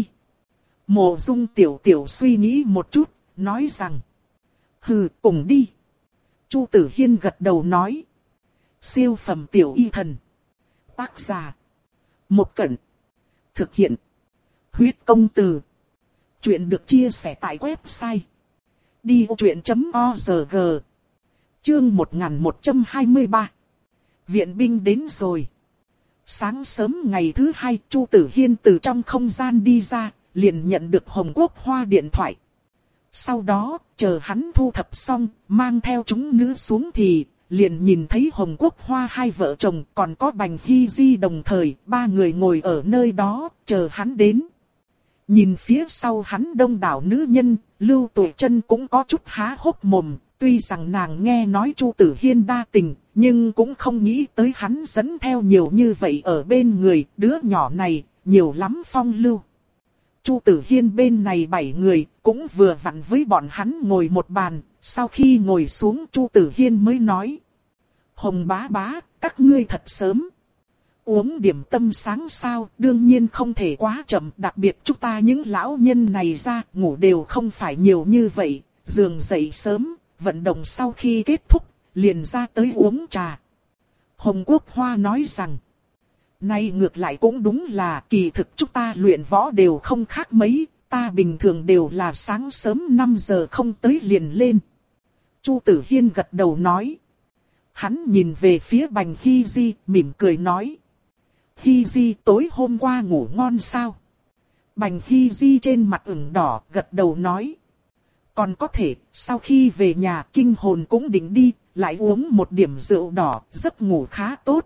Mộ Dung tiểu tiểu suy nghĩ một chút, nói rằng. Hừ, cùng đi. Chu Tử Hiên gật đầu nói. Siêu phẩm tiểu y thần. Tác giả. Một Cẩn. Thực hiện. Huyết công từ. Chuyện được chia sẻ tại website. đi ô chuyện chấm org. Chương một nghìn một trăm hai mươi ba. Viện binh đến rồi. Sáng sớm ngày thứ hai, Chu Tử Hiên từ trong không gian đi ra, liền nhận được Hồng Quốc Hoa điện thoại. Sau đó, chờ hắn thu thập xong, mang theo chúng nữ xuống thì, liền nhìn thấy Hồng Quốc Hoa hai vợ chồng còn có Bành Hy Di đồng thời, ba người ngồi ở nơi đó, chờ hắn đến. Nhìn phía sau hắn đông đảo nữ nhân, Lưu Tuệ Trân cũng có chút há hốc mồm, tuy rằng nàng nghe nói Chu Tử Hiên đa tình, nhưng cũng không nghĩ tới hắn dẫn theo nhiều như vậy ở bên người, đứa nhỏ này, nhiều lắm phong lưu. Chu Tử Hiên bên này bảy người, cũng vừa vặn với bọn hắn ngồi một bàn, sau khi ngồi xuống Chu Tử Hiên mới nói. Hồng bá bá, các ngươi thật sớm. Uống điểm tâm sáng sao, đương nhiên không thể quá chậm, đặc biệt chúng ta những lão nhân này ra, ngủ đều không phải nhiều như vậy, giường dậy sớm, vận động sau khi kết thúc, liền ra tới uống trà. Hồng Quốc Hoa nói rằng, nay ngược lại cũng đúng là kỳ thực chúng ta luyện võ đều không khác mấy, ta bình thường đều là sáng sớm năm giờ không tới liền lên. Chu Tử Hiên gật đầu nói. Hắn nhìn về phía Bành Hy Di, mỉm cười nói. Hy Di tối hôm qua ngủ ngon sao? Bành Hy Di trên mặt ửng đỏ, gật đầu nói. còn có thể, sau khi về nhà kinh hồn cũng định đi, lại uống một điểm rượu đỏ, giấc ngủ khá tốt.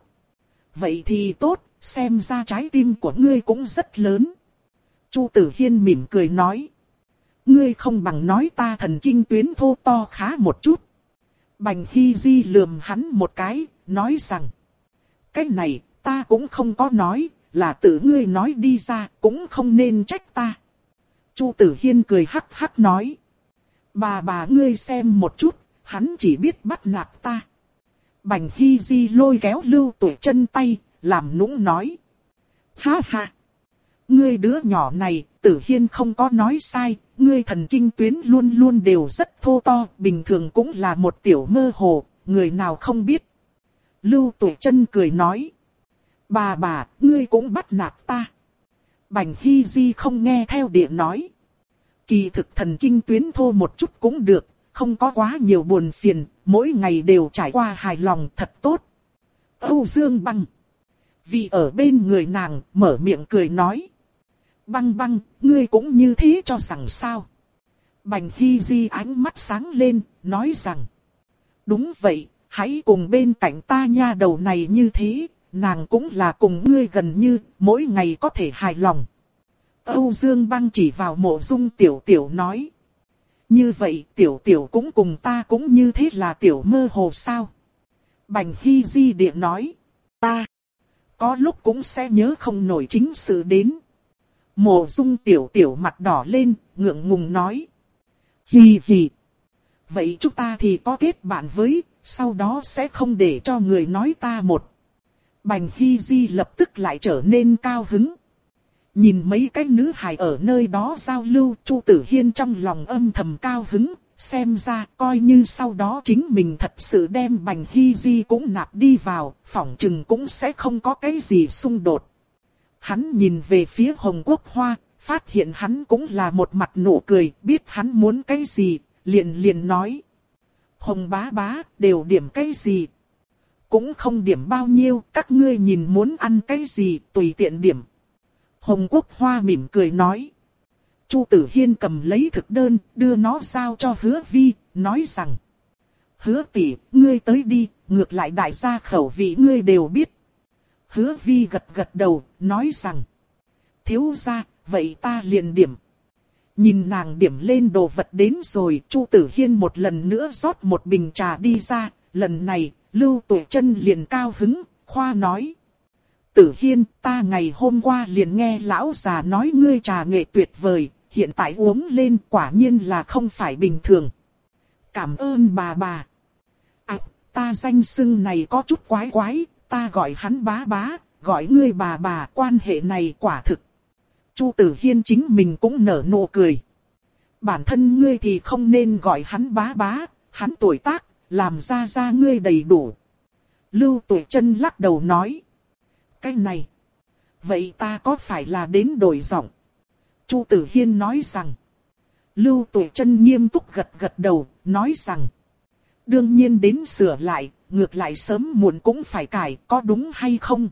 Vậy thì tốt, xem ra trái tim của ngươi cũng rất lớn. Chu Tử Hiên mỉm cười nói. Ngươi không bằng nói ta thần kinh tuyến thô to khá một chút. Bành Hy Di lườm hắn một cái, nói rằng. Cái này, ta cũng không có nói, là tự ngươi nói đi ra, cũng không nên trách ta. Chu Tử Hiên cười hắc hắc nói. Bà bà ngươi xem một chút, hắn chỉ biết bắt nạt ta. Bành Hy Di lôi kéo Lưu Tuệ Chân tay, làm nũng nói. Ha ha! Ngươi đứa nhỏ này, Tử Hiên không có nói sai, ngươi thần kinh tuyến luôn luôn đều rất thô to, bình thường cũng là một tiểu mơ hồ, người nào không biết. Lưu Tuệ Chân cười nói. Bà bà, ngươi cũng bắt nạt ta. Bành Hy Di không nghe theo địa nói. Kỳ thực thần kinh tuyến thô một chút cũng được, không có quá nhiều buồn phiền, mỗi ngày đều trải qua hài lòng thật tốt. Âu Dương Băng. Vì ở bên người nàng, mở miệng cười nói. Băng băng, ngươi cũng như thế cho rằng sao? Bành Hy Di ánh mắt sáng lên, nói rằng. Đúng vậy, hãy cùng bên cạnh ta nha đầu này như thế, nàng cũng là cùng ngươi gần như, mỗi ngày có thể hài lòng. Âu Dương Băng chỉ vào Mộ Dung Tiểu Tiểu nói. Như vậy Tiểu Tiểu cũng cùng ta cũng như thế là tiểu mơ hồ sao? Bành Hy Di địa nói. Ta có lúc cũng sẽ nhớ không nổi chính sự đến. Mộ Dung Tiểu Tiểu mặt đỏ lên, ngượng ngùng nói. Hì hì. Vậy chúng ta thì có kết bạn với, sau đó sẽ không để cho người nói ta một. Bành Hy Di lập tức lại trở nên cao hứng. Nhìn mấy cái nữ hài ở nơi đó giao lưu, Chu Tử Hiên trong lòng âm thầm cao hứng, xem ra coi như sau đó chính mình thật sự đem Bành Hy Di cũng nạp đi vào, phỏng chừng cũng sẽ không có cái gì xung đột. Hắn nhìn về phía Hồng Quốc Hoa, phát hiện hắn cũng là một mặt nụ cười, biết hắn muốn cái gì, liền liền nói. Hồng bá bá, đều điểm cái gì? Cũng không điểm bao nhiêu, các ngươi nhìn muốn ăn cái gì, tùy tiện điểm. Hồng Quốc Hoa mỉm cười nói. Chu Tử Hiên cầm lấy thực đơn, đưa nó giao cho Hứa Vi, nói rằng. Hứa tỷ, ngươi tới đi, ngược lại đại gia khẩu vị ngươi đều biết. Hứa Vi gật gật đầu, nói rằng. Thiếu gia, vậy ta liền điểm. Nhìn nàng điểm lên đồ vật đến rồi, Chu Tử Hiên một lần nữa rót một bình trà đi ra, lần này, Lưu Tuệ Chân liền cao hứng, khoa nói. Tử Hiên, ta ngày hôm qua liền nghe lão già nói ngươi trà nghệ tuyệt vời, hiện tại uống lên quả nhiên là không phải bình thường. Cảm ơn bà bà. À, ta danh xưng này có chút quái quái, ta gọi hắn bá bá, gọi ngươi bà bà, quan hệ này quả thực. Chu Tử Hiên chính mình cũng nở nụ cười. Bản thân ngươi thì không nên gọi hắn bá bá, hắn tuổi tác, làm ra ra ngươi đầy đủ. Lưu Tuệ Chân lắc đầu nói. Cái này, vậy ta có phải là đến đổi giọng? Chu Tử Hiên nói rằng. Lưu Tuệ Chân nghiêm túc gật gật đầu, nói rằng. Đương nhiên đến sửa lại, ngược lại sớm muộn cũng phải cải, có đúng hay không?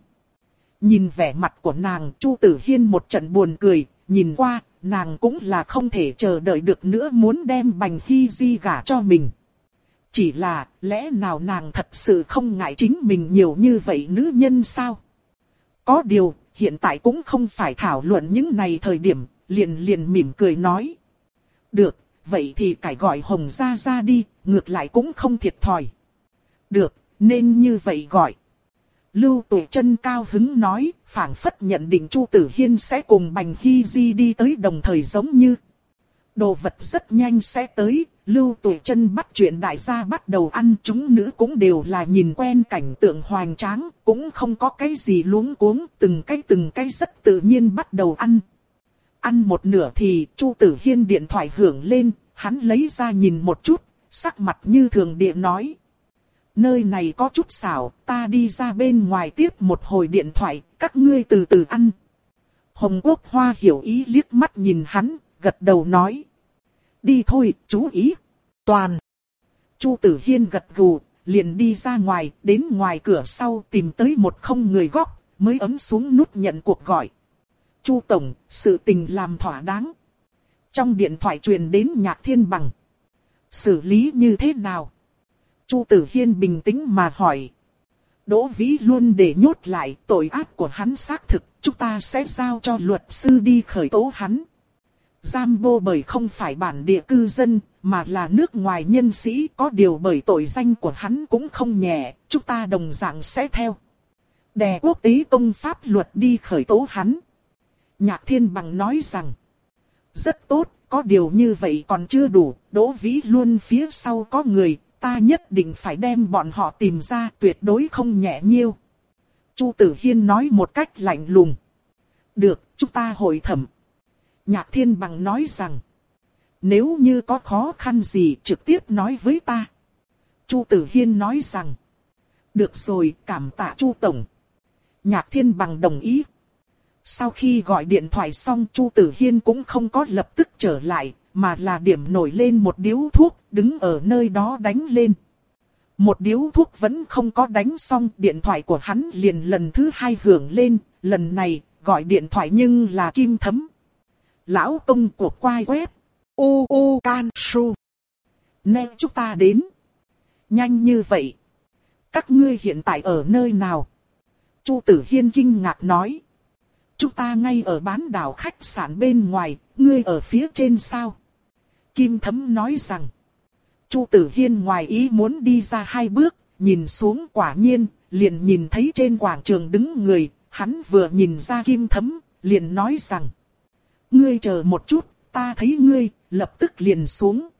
Nhìn vẻ mặt của nàng, Chu Tử Hiên một trận buồn cười, nhìn qua, nàng cũng là không thể chờ đợi được nữa muốn đem Bành Hy Di gả cho mình. Chỉ là, lẽ nào nàng thật sự không ngại chính mình nhiều như vậy nữ nhân sao? Có điều, hiện tại cũng không phải thảo luận những này thời điểm, liền liền mỉm cười nói. Được, vậy thì cải gọi Hồng gia gia đi, ngược lại cũng không thiệt thòi. Được, nên như vậy gọi. Lưu Tuệ Chân cao hứng nói, phảng phất nhận định Chu Tử Hiên sẽ cùng Bành Hy Di đi tới đồng thời giống như. Đồ vật rất nhanh sẽ tới, Lưu Tuệ Chân bắt chuyện đại gia bắt đầu ăn, chúng nữ cũng đều là nhìn quen cảnh tượng hoành tráng, cũng không có cái gì luống cuống, từng cái từng cái rất tự nhiên bắt đầu ăn. Ăn một nửa thì Chu Tử Hiên điện thoại hưởng lên, hắn lấy ra nhìn một chút, sắc mặt như thường điện nói. Nơi này có chút xảo, ta đi ra bên ngoài tiếp một hồi điện thoại, các ngươi từ từ ăn. Hồng Quốc Hoa hiểu ý liếc mắt nhìn hắn, gật đầu nói. Đi thôi, chú ý. Toàn. Chu Tử Hiên gật gù, liền đi ra ngoài, đến ngoài cửa sau tìm tới một không người góc, mới ấn xuống nút nhận cuộc gọi. Chu Tổng, sự tình làm thỏa đáng. Trong điện thoại truyền đến Nhạc Thiên Bằng. Xử lý như thế nào? Chu Tử Hiên bình tĩnh mà hỏi. Đỗ Vĩ luôn để nhốt lại, tội ác của hắn xác thực, chúng ta sẽ giao cho luật sư đi khởi tố hắn. Giam vô bởi không phải bản địa cư dân, mà là nước ngoài nhân sĩ, có điều bởi tội danh của hắn cũng không nhẹ, chúng ta đồng dạng sẽ theo đè quốc tế công pháp luật đi khởi tố hắn. Nhạc Thiên Bằng nói rằng, rất tốt, có điều như vậy còn chưa đủ, Đỗ Vĩ luôn phía sau có người, ta nhất định phải đem bọn họ tìm ra, tuyệt đối không nhẹ nhiêu. Chu Tử Hiên nói một cách lạnh lùng. Được, chúng ta hội thẩm. Nhạc Thiên Bằng nói rằng, nếu như có khó khăn gì trực tiếp nói với ta. Chu Tử Hiên nói rằng, được rồi, cảm tạ Chu Tổng. Nhạc Thiên Bằng đồng ý. Sau khi gọi điện thoại xong, Chu Tử Hiên cũng không có lập tức trở lại, mà là điểm nổi lên một điếu thuốc, đứng ở nơi đó đánh lên. Một điếu thuốc vẫn không có đánh xong, điện thoại của hắn liền lần thứ hai hưởng lên, lần này gọi điện thoại nhưng là Kim Thấm. Lão công của quai web u u can su. Nè chúng ta đến. Nhanh như vậy. Các ngươi hiện tại ở nơi nào? Chu Tử Hiên kinh ngạc nói. Chúng ta ngay ở bán đảo khách sạn bên ngoài, ngươi ở phía trên sao? Kim Thấm nói rằng. Chu Tử Hiên ngoài ý muốn đi ra hai bước, nhìn xuống quả nhiên, liền nhìn thấy trên quảng trường đứng người, hắn vừa nhìn ra Kim Thấm, liền nói rằng. Ngươi chờ một chút, ta thấy ngươi, lập tức liền xuống.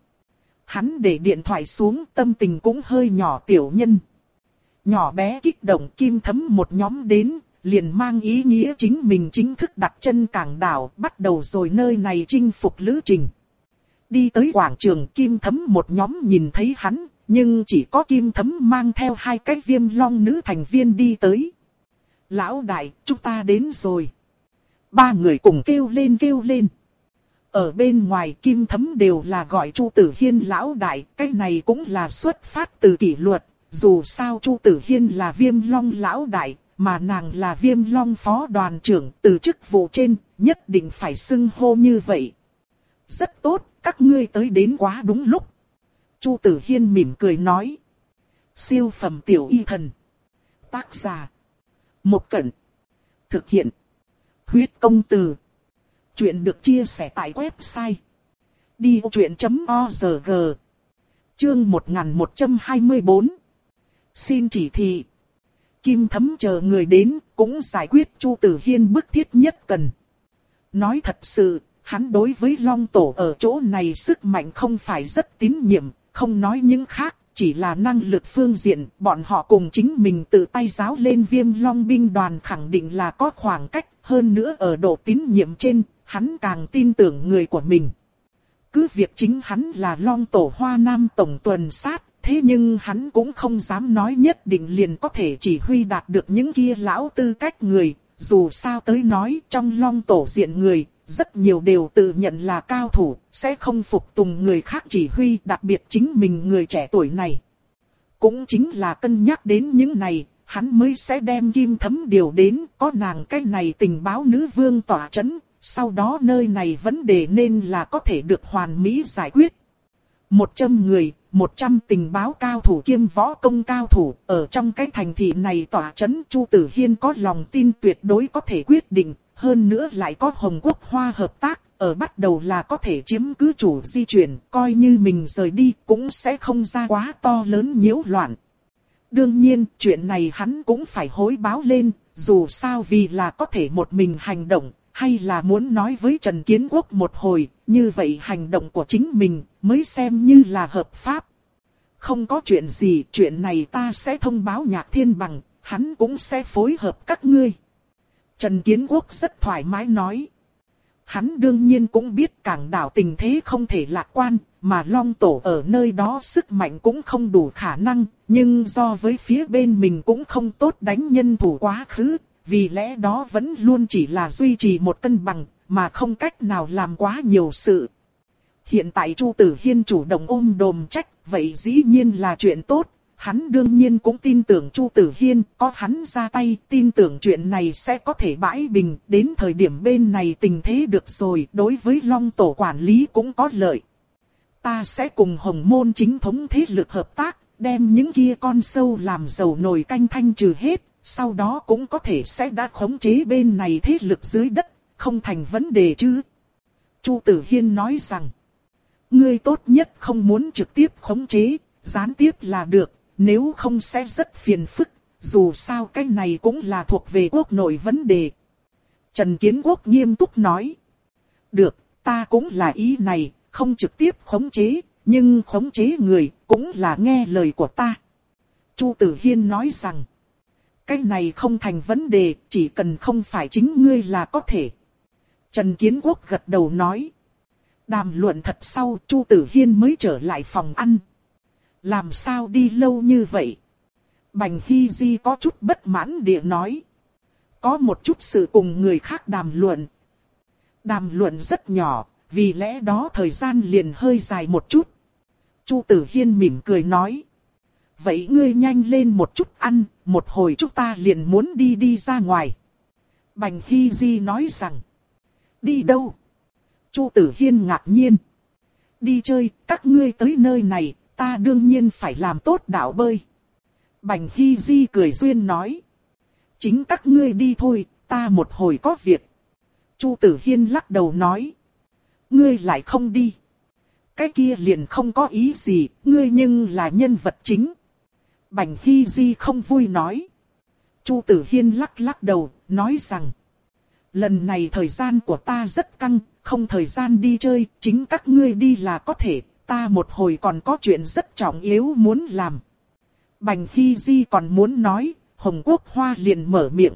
Hắn để điện thoại xuống, tâm tình cũng hơi nhỏ tiểu nhân. Nhỏ bé kích động, Kim Thấm một nhóm đến, liền mang ý nghĩa chính mình chính thức đặt chân cảng đảo, bắt đầu rồi nơi này chinh phục lữ trình. Đi tới quảng trường, Kim Thấm một nhóm nhìn thấy hắn, nhưng chỉ có Kim Thấm mang theo hai cái Viêm Long nữ thành viên đi tới. Lão đại, chúng ta đến rồi. Ba người cùng kêu lên kêu lên. Ở bên ngoài Kim Thấm đều là gọi Chu Tử Hiên lão đại, cái này cũng là xuất phát từ kỷ luật. Dù sao Chu Tử Hiên là Viêm Long lão đại, mà nàng là Viêm Long phó đoàn trưởng, từ chức vụ trên, nhất định phải xưng hô như vậy. Rất tốt, các ngươi tới đến quá đúng lúc. Chu Tử Hiên mỉm cười nói. Siêu phẩm tiểu y thần. Tác giả. Một Cẩn. Thực hiện. Huyết công từ. Chuyện được chia sẻ tại website. đi ô chuyện chấm org. Chương một nghìn một trăm hai mươi tư. Xin chỉ thị. Kim Thấm chờ người đến, cũng giải quyết Chu Tử Hiên bức thiết nhất cần. Nói thật sự, hắn đối với Long Tổ ở chỗ này sức mạnh không phải rất tín nhiệm, không nói những khác, chỉ là năng lực phương diện, bọn họ cùng chính mình tự tay giáo lên Viêm Long binh đoàn khẳng định là có khoảng cách, hơn nữa ở độ tín nhiệm trên, hắn càng tin tưởng người của mình. Cứ việc chính hắn là Long Tổ Hoa Nam tổng tuần sát, thế nhưng hắn cũng không dám nói nhất định liền có thể chỉ huy đạt được những kia lão tư cách người, dù sao tới nói trong Long Tổ diện người, rất nhiều đều tự nhận là cao thủ, sẽ không phục tùng người khác chỉ huy, đặc biệt chính mình người trẻ tuổi này. Cũng chính là cân nhắc đến những này, hắn mới sẽ đem Kim Thấm điều đến, có nàng cái này tình báo nữ vương tỏa chấn, sau đó nơi này vấn đề nên là có thể được hoàn mỹ giải quyết. Một trăm người, một trăm tình báo cao thủ kiêm võ công cao thủ, ở trong cái thành thị này tỏa chấn, Chu Tử Hiên có lòng tin tuyệt đối có thể quyết định, hơn nữa lại có Hồng Quốc Hoa hợp tác, ở bắt đầu là có thể chiếm cứ chủ di chuyển, coi như mình rời đi cũng sẽ không ra quá to lớn nhiễu loạn. Đương nhiên, chuyện này hắn cũng phải hối báo lên, dù sao vì là có thể một mình hành động, hay là muốn nói với Trần Kiến Quốc một hồi, như vậy hành động của chính mình mới xem như là hợp pháp. Không có chuyện gì, chuyện này ta sẽ thông báo Nhạc Thiên Bằng, hắn cũng sẽ phối hợp các ngươi. Trần Kiến Quốc rất thoải mái nói. Hắn đương nhiên cũng biết cảng đảo tình thế không thể lạc quan, mà Long Tổ ở nơi đó sức mạnh cũng không đủ khả năng, nhưng do với phía bên mình cũng không tốt đánh nhân thủ quá khứ, vì lẽ đó vẫn luôn chỉ là duy trì một cân bằng, mà không cách nào làm quá nhiều sự. Hiện tại Chu Tử Hiên chủ động ôm đồm trách, vậy dĩ nhiên là chuyện tốt. Hắn đương nhiên cũng tin tưởng Chu Tử Hiên, có hắn ra tay, tin tưởng chuyện này sẽ có thể bãi bình, đến thời điểm bên này tình thế được rồi, đối với Long Tổ quản lý cũng có lợi. Ta sẽ cùng Hồng Môn chính thống thế lực hợp tác, đem những kia con sâu làm dầu nồi canh thanh trừ hết, sau đó cũng có thể sẽ đã khống chế bên này thế lực dưới đất, không thành vấn đề chứ. Chu Tử Hiên nói rằng, ngươi tốt nhất không muốn trực tiếp khống chế, gián tiếp là được, nếu không sẽ rất phiền phức, dù sao cái này cũng là thuộc về quốc nội vấn đề. Trần Kiến Quốc nghiêm túc nói, được, ta cũng là ý này, không trực tiếp khống chế, nhưng khống chế người cũng là nghe lời của ta. Chu Tử Hiên nói rằng, cái này không thành vấn đề, chỉ cần không phải chính ngươi là có thể. Trần Kiến Quốc gật đầu nói. Đàm luận thật sau, Chu Tử Hiên mới trở lại phòng ăn. Làm sao đi lâu như vậy? Bành Hy Di có chút bất mãn địa nói. Có một chút sự cùng người khác đàm luận. Đàm luận rất nhỏ, vì lẽ đó thời gian liền hơi dài một chút. Chu Tử Hiên mỉm cười nói. Vậy ngươi nhanh lên một chút ăn, một hồi chúng ta liền muốn đi đi ra ngoài. Bành Hy Di nói rằng. Đi đâu? Chu Tử Hiên ngạc nhiên. Đi chơi, các ngươi tới nơi này, ta đương nhiên phải làm tốt đạo bơi. Bành Hy Di cười duyên nói. Chính các ngươi đi thôi, ta một hồi có việc. Chu Tử Hiên lắc đầu nói. Ngươi lại không đi. Cái kia liền không có ý gì, ngươi nhưng là nhân vật chính. Bành Hy Di không vui nói. Chu Tử Hiên lắc lắc đầu, nói rằng. Lần này thời gian của ta rất căng, không thời gian đi chơi, chính các ngươi đi là có thể, ta một hồi còn có chuyện rất trọng yếu muốn làm. Bành Hy Di còn muốn nói, Hồng Quốc Hoa liền mở miệng.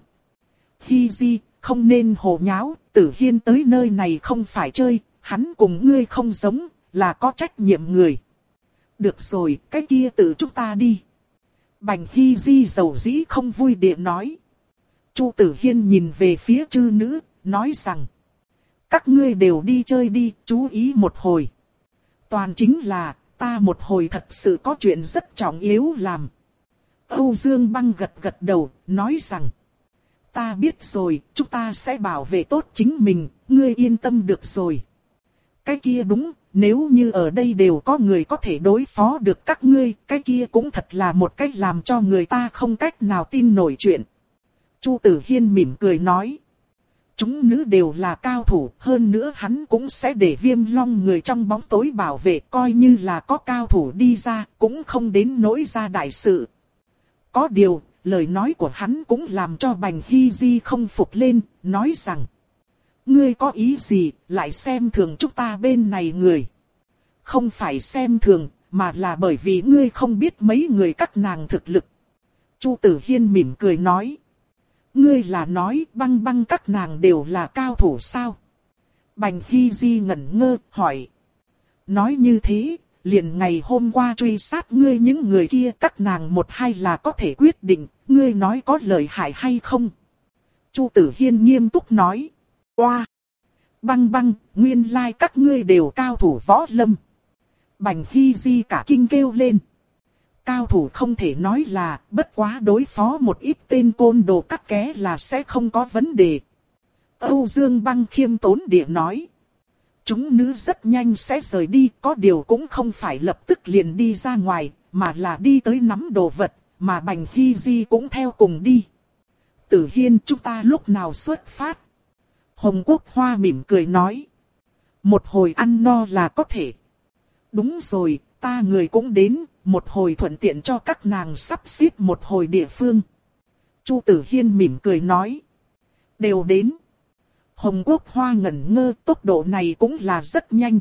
Hy Di, không nên hồ nháo, Tử Hiên tới nơi này không phải chơi, hắn cùng ngươi không giống, là có trách nhiệm người. Được rồi, cái kia tự chúng ta đi. Bành Hy Di dầu dĩ không vui địa nói. Chu Tử Hiên nhìn về phía chư nữ, nói rằng. Các ngươi đều đi chơi đi, chú ý một hồi. Toàn chính là, ta một hồi thật sự có chuyện rất trọng yếu làm. Âu Dương Băng gật gật đầu, nói rằng. Ta biết rồi, chúng ta sẽ bảo vệ tốt chính mình, ngươi yên tâm được rồi. Cái kia đúng, nếu như ở đây đều có người có thể đối phó được các ngươi, cái kia cũng thật là một cách làm cho người ta không cách nào tin nổi chuyện. Chu Tử Hiên mỉm cười nói. Chúng nữ đều là cao thủ, hơn nữa hắn cũng sẽ để Viêm Long người trong bóng tối bảo vệ, coi như là có cao thủ đi ra, cũng không đến nỗi ra đại sự. Có điều, lời nói của hắn cũng làm cho Bành Hy Di không phục lên, nói rằng. Ngươi có ý gì, lại xem thường chúng ta bên này người. Không phải xem thường, mà là bởi vì ngươi không biết mấy người các nàng thực lực. Chu Tử Hiên mỉm cười nói. Ngươi là nói Băng Băng các nàng đều là cao thủ sao? Bành Hy Di ngẩn ngơ, hỏi. Nói như thế, liền ngày hôm qua truy sát ngươi những người kia các nàng một hai là có thể quyết định, ngươi nói có lợi hại hay không? Chu Tử Hiên nghiêm túc nói. Oa! Băng Băng, nguyên lai like các ngươi đều cao thủ võ lâm. Bành Hy Di cả kinh kêu lên. Cao thủ không thể nói là, bất quá đối phó một ít tên côn đồ các ké là sẽ không có vấn đề. Âu Dương Băng khiêm tốn địa nói. Chúng nữ rất nhanh sẽ rời đi, có điều cũng không phải lập tức liền đi ra ngoài, mà là đi tới nắm đồ vật, mà Bành Hy Di cũng theo cùng đi. Tử Hiên, chúng ta lúc nào xuất phát? Hồng Quốc Hoa mỉm cười nói. Một hồi ăn no là có thể. Đúng rồi, ta người cũng đến, một hồi thuận tiện cho các nàng sắp xếp một hồi địa phương. Chu Tử Hiên mỉm cười nói. Đều đến. Hồng Quốc Hoa ngẩn ngơ, tốc độ này cũng là rất nhanh.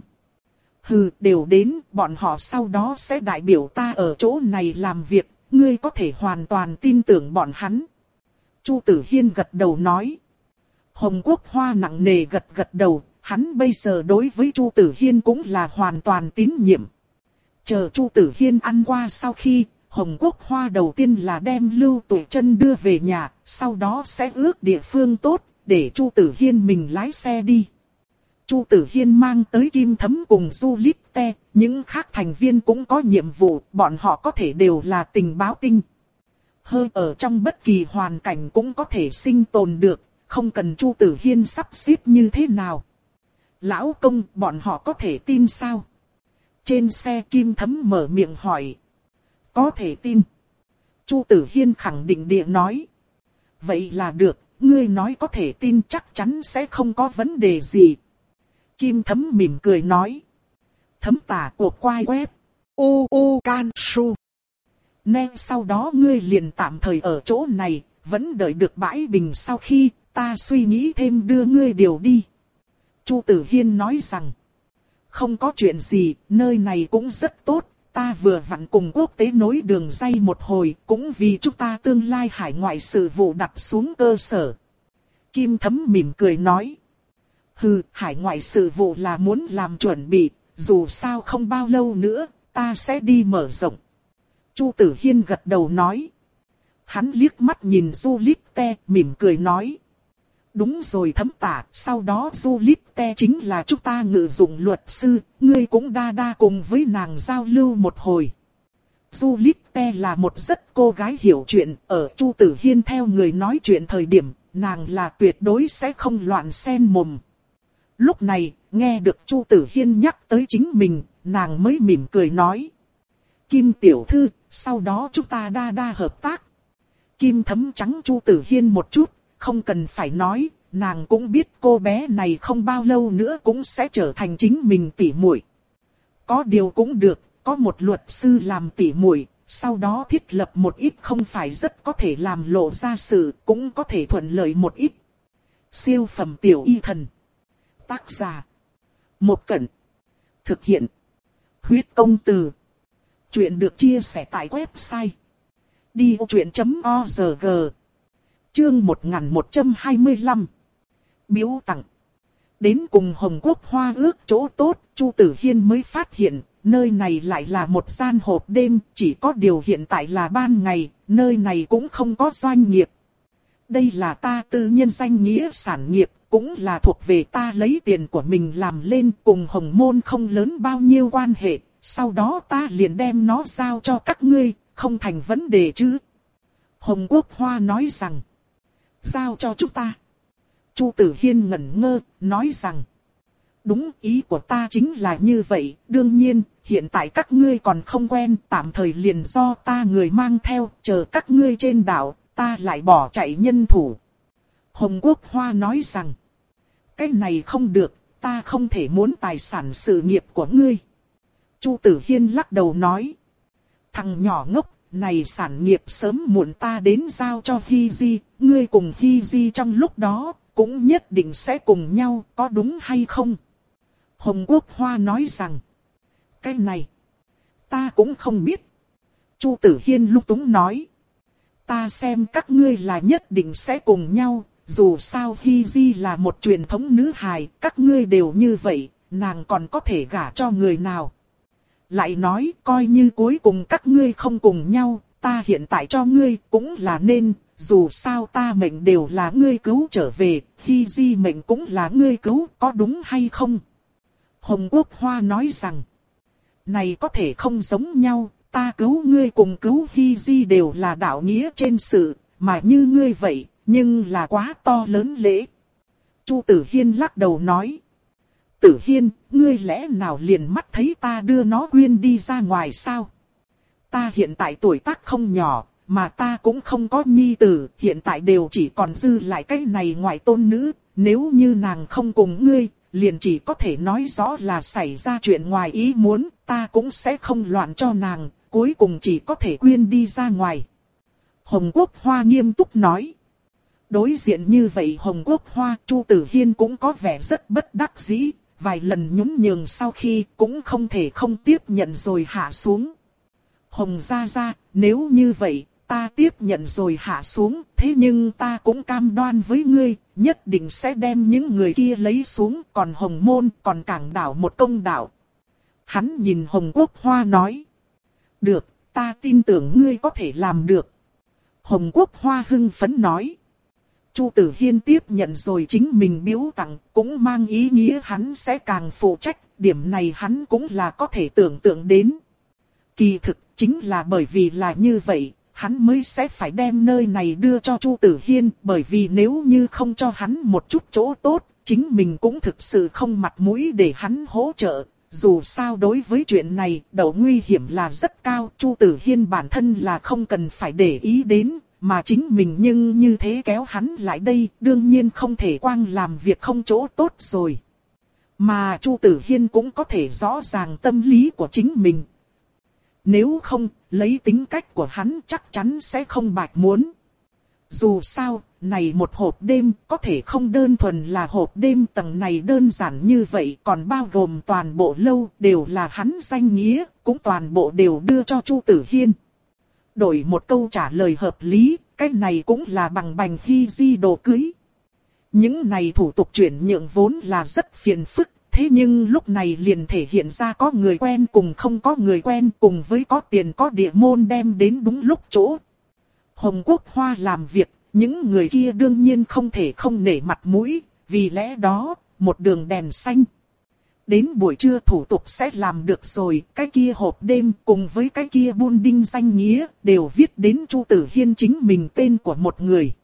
Hừ, đều đến, bọn họ sau đó sẽ đại biểu ta ở chỗ này làm việc, ngươi có thể hoàn toàn tin tưởng bọn hắn. Chu Tử Hiên gật đầu nói. Hồng Quốc Hoa nặng nề gật gật đầu, hắn bây giờ đối với Chu Tử Hiên cũng là hoàn toàn tín nhiệm. Chờ Chu Tử Hiên ăn qua sau khi, Hồng Quốc Hoa đầu tiên là đem Lưu Tuệ Trân đưa về nhà, sau đó sẽ ước địa phương tốt, để Chu Tử Hiên mình lái xe đi. Chu Tử Hiên mang tới Kim Thấm cùng Du Lít Te, những khác thành viên cũng có nhiệm vụ, bọn họ có thể đều là tình báo tinh. Hơi ở trong bất kỳ hoàn cảnh cũng có thể sinh tồn được, không cần Chu Tử Hiên sắp xếp như thế nào. Lão công, bọn họ có thể tin sao? Trên xe Kim Thấm mở miệng hỏi. Có thể tin. Chu Tử Hiên khẳng định địa nói. Vậy là được, ngươi nói có thể tin chắc chắn sẽ không có vấn đề gì. Kim Thấm mỉm cười nói. Thấm tả cuộc quay web. U U Can Su. Nên sau đó ngươi liền tạm thời ở chỗ này, vẫn đợi được bãi bình sau khi ta suy nghĩ thêm đưa ngươi điều đi. Chu Tử Hiên nói rằng. Không có chuyện gì, nơi này cũng rất tốt. Ta vừa vặn cùng quốc tế nối đường dây một hồi, cũng vì chúng ta tương lai hải ngoại sự vụ đặt xuống cơ sở. Kim Thấm mỉm cười nói. Hừ, hải ngoại sự vụ là muốn làm chuẩn bị, dù sao không bao lâu nữa, ta sẽ đi mở rộng. Chu Tử Hiên gật đầu nói. Hắn liếc mắt nhìn Zulite, mỉm cười nói. Đúng rồi Thấm tả, sau đó Zulite chính là chúng ta ngự dụng luật sư, ngươi cũng đa đa cùng với nàng giao lưu một hồi. Zulite là một rất cô gái hiểu chuyện, ở Chu Tử Hiên theo người nói chuyện thời điểm, nàng là tuyệt đối sẽ không loạn xen mồm. Lúc này, nghe được Chu Tử Hiên nhắc tới chính mình, nàng mới mỉm cười nói. Kim tiểu thư, sau đó chúng ta đa đa hợp tác. Kim Thấm trắng Chu Tử Hiên một chút. Không cần phải nói, nàng cũng biết cô bé này không bao lâu nữa cũng sẽ trở thành chính mình tỷ muội. Có điều cũng được, có một luật sư làm tỷ muội, sau đó thiết lập một ít không phải rất có thể làm lộ ra sự, cũng có thể thuận lợi một ít. Siêu phẩm tiểu y thần. Tác giả. Một Cẩn. Thực hiện. Huyết công từ. Chuyện được chia sẻ tại website. đi ô chuyện chấm o rờ giê. Chương một nghìn một trăm hai mươi lăm. Biếu tặng. Đến cùng Hồng Quốc Hoa ước chỗ tốt, Chu Tử Hiên mới phát hiện, nơi này lại là một gian hộp đêm, chỉ có điều hiện tại là ban ngày, nơi này cũng không có doanh nghiệp. Đây là ta tư nhân danh nghĩa sản nghiệp, cũng là thuộc về ta lấy tiền của mình làm lên, cùng Hồng Môn không lớn bao nhiêu quan hệ, sau đó ta liền đem nó giao cho các ngươi, không thành vấn đề chứ. Hồng Quốc Hoa nói rằng. Giao cho chúng ta. Chu Tử Hiên ngẩn ngơ, nói rằng. Đúng, ý của ta chính là như vậy, đương nhiên, hiện tại các ngươi còn không quen, tạm thời liền do ta người mang theo, chờ các ngươi trên đảo, ta lại bỏ chạy nhân thủ. Hồng Quốc Hoa nói rằng. Cái này không được, ta không thể muốn tài sản sự nghiệp của ngươi. Chu Tử Hiên lắc đầu nói. Thằng nhỏ ngốc. Này sản nghiệp sớm muộn ta đến giao cho Hy Di, ngươi cùng Hy Di trong lúc đó, cũng nhất định sẽ cùng nhau, có đúng hay không? Hồng Quốc Hoa nói rằng, cái này, ta cũng không biết. Chu Tử Hiên lung túng nói, ta xem các ngươi là nhất định sẽ cùng nhau, dù sao Hy Di là một truyền thống nữ hài, các ngươi đều như vậy, nàng còn có thể gả cho người nào? Lại nói, coi như cuối cùng các ngươi không cùng nhau, ta hiện tại cho ngươi cũng là nên, dù sao ta mệnh đều là ngươi cứu trở về, Hy Di mệnh cũng là ngươi cứu, có đúng hay không? Hồng Quốc Hoa nói rằng, này có thể không giống nhau, ta cứu ngươi cùng cứu Hy Di đều là đạo nghĩa trên sự, mà như ngươi vậy, nhưng là quá to lớn lễ. Chu Tử Hiên lắc đầu nói. Tử Hiên, ngươi lẽ nào liền mắt thấy ta đưa nó quyên đi ra ngoài sao? Ta hiện tại tuổi tác không nhỏ, mà ta cũng không có nhi tử, hiện tại đều chỉ còn dư lại cái này ngoại tôn nữ, nếu như nàng không cùng ngươi, liền chỉ có thể nói rõ là xảy ra chuyện ngoài ý muốn, ta cũng sẽ không loạn cho nàng, cuối cùng chỉ có thể quyên đi ra ngoài. Hồng Quốc Hoa nghiêm túc nói. Đối diện như vậy Hồng Quốc Hoa, Chu Tử Hiên cũng có vẻ rất bất đắc dĩ. Vài lần nhún nhường sau khi cũng không thể không tiếp nhận rồi hạ xuống. Hồng gia gia, nếu như vậy, ta tiếp nhận rồi hạ xuống, thế nhưng ta cũng cam đoan với ngươi, nhất định sẽ đem những người kia lấy xuống, còn Hồng Môn, còn Cảng Đảo một công đạo. Hắn nhìn Hồng Quốc Hoa nói. Được, ta tin tưởng ngươi có thể làm được. Hồng Quốc Hoa hưng phấn nói. Chu Tử Hiên tiếp nhận rồi chính mình biếu tặng, cũng mang ý nghĩa hắn sẽ càng phụ trách, điểm này hắn cũng là có thể tưởng tượng đến. Kỳ thực, chính là bởi vì là như vậy, hắn mới sẽ phải đem nơi này đưa cho Chu Tử Hiên, bởi vì nếu như không cho hắn một chút chỗ tốt, chính mình cũng thực sự không mặt mũi để hắn hỗ trợ, Dù sao đối với chuyện này, độ nguy hiểm là rất cao, Chu Tử Hiên bản thân là không cần phải để ý đến, mà chính mình nhưng như thế kéo hắn lại đây, đương nhiên không thể quang làm việc không chỗ tốt rồi. Mà Chu Tử Hiên cũng có thể rõ ràng tâm lý của chính mình. Nếu không, lấy tính cách của hắn chắc chắn sẽ không bạch muốn. Dù sao, này một hộp đêm có thể không đơn thuần là hộp đêm tầng này đơn giản như vậy, còn bao gồm toàn bộ lâu đều là hắn danh nghĩa, cũng toàn bộ đều đưa cho Chu Tử Hiên. Đổi một câu trả lời hợp lý, cái này cũng là bằng bành hy di đồ cưới. Những này thủ tục chuyển nhượng vốn là rất phiền phức, thế nhưng lúc này liền thể hiện ra có người quen cùng không có người quen, cùng với có tiền có địa môn đem đến đúng lúc chỗ. Hồng Quốc Hoa làm việc, những người kia đương nhiên không thể không nể mặt mũi, vì lẽ đó, một đường đèn xanh. Đến buổi trưa thủ tục sẽ làm được rồi, cái kia hộp đêm cùng với cái kia buôn đinh danh nghĩa đều viết đến Chu Tử Hiên chính mình tên của một người.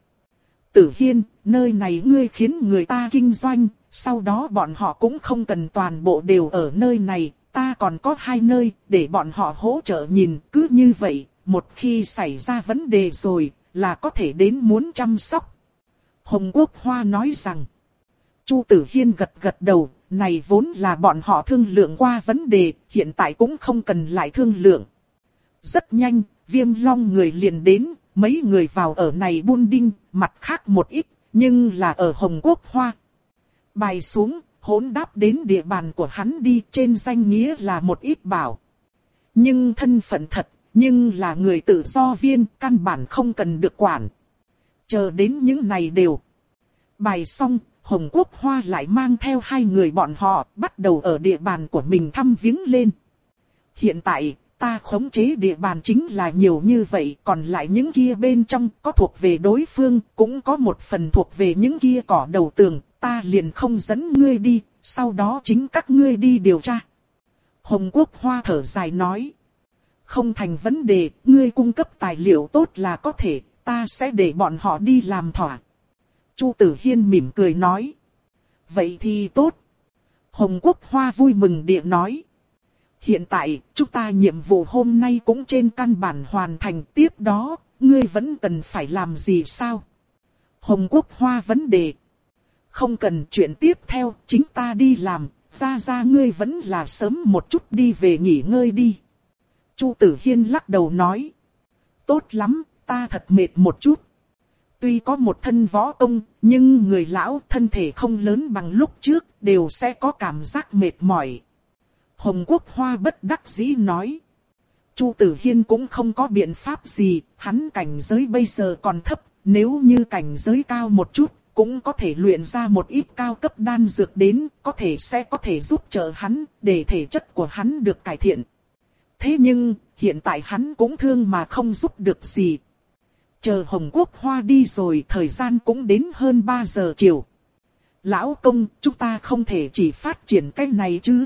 Tử Hiên, nơi này ngươi khiến người ta kinh doanh, sau đó bọn họ cũng không cần toàn bộ đều ở nơi này, ta còn có hai nơi để bọn họ hỗ trợ nhìn, cứ như vậy, một khi xảy ra vấn đề rồi, là có thể đến muốn chăm sóc. Hồng Quốc Hoa nói rằng, Chu Tử Hiên gật gật đầu, này vốn là bọn họ thương lượng qua vấn đề, hiện tại cũng không cần lại thương lượng. Rất nhanh, Viêm Long người liền đến, mấy người vào ở này buôn đinh, mặt khác một ít, nhưng là ở Hồng Quốc Hoa. Bài xuống, hỗn đáp đến địa bàn của hắn đi, trên danh nghĩa là một ít bảo. Nhưng thân phận thật, nhưng là người tự do viên, căn bản không cần được quản. Chờ đến những này đều. Bài xong, Hồng Quốc Hoa lại mang theo hai người bọn họ, bắt đầu ở địa bàn của mình thăm viếng lên. Hiện tại, ta khống chế địa bàn chính là nhiều như vậy, còn lại những kia bên trong có thuộc về đối phương, cũng có một phần thuộc về những kia cỏ đầu tường, ta liền không dẫn ngươi đi, sau đó chính các ngươi đi điều tra. Hồng Quốc Hoa thở dài nói. Không thành vấn đề, ngươi cung cấp tài liệu tốt là có thể, ta sẽ để bọn họ đi làm thỏa. Chu Tử Hiên mỉm cười nói. Vậy thì tốt. Hồng Quốc Hoa vui mừng địa nói. Hiện tại, chúng ta nhiệm vụ hôm nay cũng trên căn bản hoàn thành, tiếp đó, ngươi vẫn cần phải làm gì sao? Hồng Quốc Hoa vấn đề. Không cần, chuyện tiếp theo, chính ta đi làm, ra ra ngươi vẫn là sớm một chút đi về nghỉ ngơi đi. Chu Tử Hiên lắc đầu nói. Tốt lắm, ta thật mệt một chút. Tuy có một thân võ công, nhưng người lão thân thể không lớn bằng lúc trước, đều sẽ có cảm giác mệt mỏi. Hồng Quốc Hoa bất đắc dĩ nói. Chu Tử Hiên cũng không có biện pháp gì, hắn cảnh giới bây giờ còn thấp, nếu như cảnh giới cao một chút, cũng có thể luyện ra một ít cao cấp đan dược đến, có thể sẽ có thể giúp trợ hắn, để thể chất của hắn được cải thiện. Thế nhưng, hiện tại hắn cũng thương mà không giúp được gì. Chờ Hồng Quốc Hoa đi rồi, thời gian cũng đến hơn ba giờ chiều. Lão công, chúng ta không thể chỉ phát triển cái này chứ.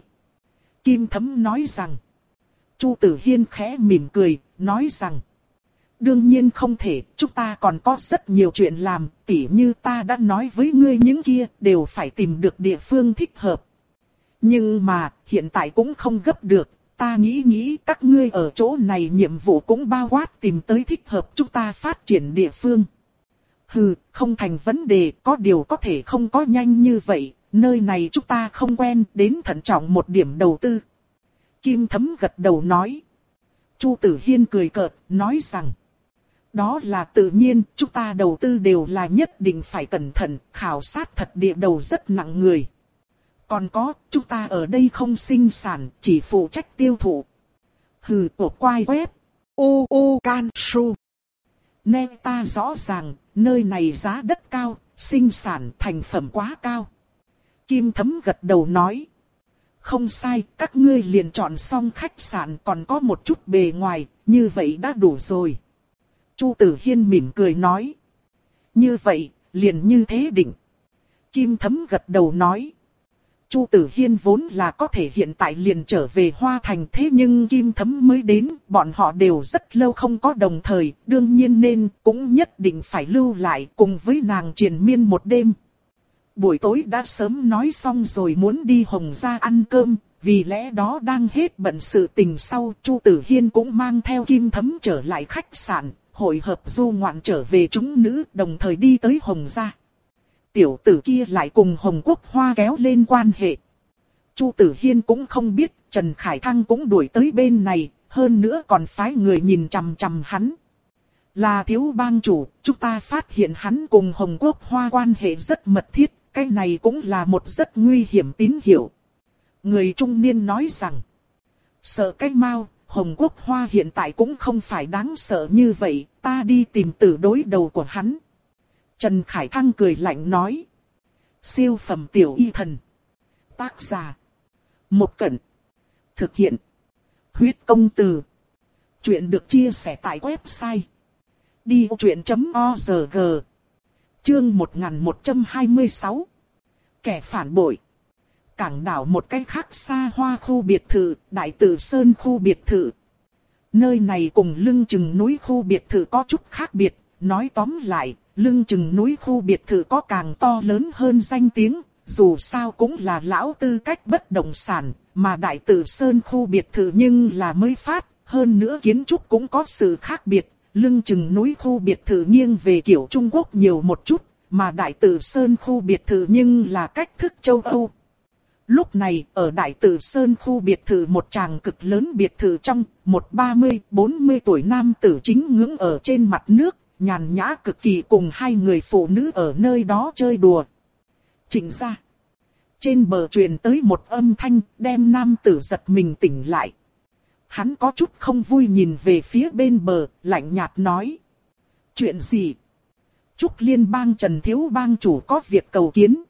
Kim Thấm nói rằng. Chu Tử Hiên khẽ mỉm cười, nói rằng. Đương nhiên không thể, chúng ta còn có rất nhiều chuyện làm, tỉ như ta đã nói với ngươi những kia, đều phải tìm được địa phương thích hợp. Nhưng mà, hiện tại cũng không gấp được. Ta nghĩ nghĩ các ngươi ở chỗ này nhiệm vụ cũng bao quát tìm tới thích hợp chúng ta phát triển địa phương. Hừ, không thành vấn đề, có điều có thể không có nhanh như vậy, nơi này chúng ta không quen, đến thận trọng một điểm đầu tư. Kim Thấm gật đầu nói. Chu Tử Hiên cười cợt, nói rằng. Đó là tự nhiên, chúng ta đầu tư đều là nhất định phải cẩn thận, khảo sát thật địa đầu rất nặng người. Còn có, chúng ta ở đây không sinh sản, chỉ phụ trách tiêu thụ. Hừ, của quai web. U U Can Su. Nghe ta rõ ràng, nơi này giá đất cao, sinh sản thành phẩm quá cao. Kim Thấm gật đầu nói. Không sai, các ngươi liền chọn xong khách sạn còn có một chút bề ngoài, như vậy đã đủ rồi. Chu Tử Hiên mỉm cười nói. Như vậy, liền như thế định. Kim Thấm gật đầu nói. Chu Tử Hiên vốn là có thể hiện tại liền trở về Hoa Thành, thế nhưng Kim Thấm mới đến, bọn họ đều rất lâu không có đồng thời, đương nhiên nên cũng nhất định phải lưu lại cùng với nàng triền miên một đêm. Buổi tối đã sớm nói xong rồi muốn đi Hồng gia ăn cơm, Vì lẽ đó đang hết bận sự tình sau, Chu Tử Hiên cũng mang theo Kim Thấm trở lại khách sạn, hội hợp du ngoạn trở về chúng nữ, đồng thời đi tới Hồng gia. Tiểu tử kia lại cùng Hồng Quốc Hoa kéo lên quan hệ. Chu Tử Hiên cũng không biết, Trần Khải Thăng cũng đuổi tới bên này, hơn nữa còn phái người nhìn chằm chằm hắn. Là thiếu bang chủ, chúng ta phát hiện hắn cùng Hồng Quốc Hoa quan hệ rất mật thiết, cái này cũng là một rất nguy hiểm tín hiệu. Người trung niên nói rằng, sợ cái mau, Hồng Quốc Hoa hiện tại cũng không phải đáng sợ như vậy, ta đi tìm tử đối đầu của hắn. Trần Khải Thăng cười lạnh nói, siêu phẩm tiểu y thần. Tác giả, Một Cẩn. Thực hiện, Huyết Công Từ. Chuyện được chia sẻ tại website đi vô chuyện chấm org. Chương một nghìn một trăm hai mươi sáu. Kẻ phản bội. Cảng đảo một cái khác xa hoa khu biệt thự, Đại Tử Sơn khu biệt thự. Nơi này cùng lưng chừng núi khu biệt thự có chút khác biệt, nói tóm lại, lưng chừng núi khu biệt thự có càng to lớn hơn danh tiếng, dù sao cũng là lão tư cách bất động sản, mà Đại Tử Sơn khu biệt thự nhưng là mới phát, hơn nữa kiến trúc cũng có sự khác biệt. Lưng chừng núi khu biệt thự nghiêng về kiểu Trung Quốc nhiều một chút, mà Đại Tử Sơn khu biệt thự nhưng là cách thức châu Âu. Lúc này, ở Đại Tử Sơn khu biệt thự một tràng cực lớn biệt thự trong, một ba mươi bốn mươi tuổi nam tử chính ngưỡng ở trên mặt nước, nhàn nhã cực kỳ cùng hai người phụ nữ ở nơi đó chơi đùa. Trịnh gia. Trên bờ truyền tới một âm thanh, đem nam tử giật mình tỉnh lại. Hắn có chút không vui nhìn về phía bên bờ, lạnh nhạt nói. Chuyện gì? Trúc Liên bang Trần Thiếu bang chủ có việc cầu kiến.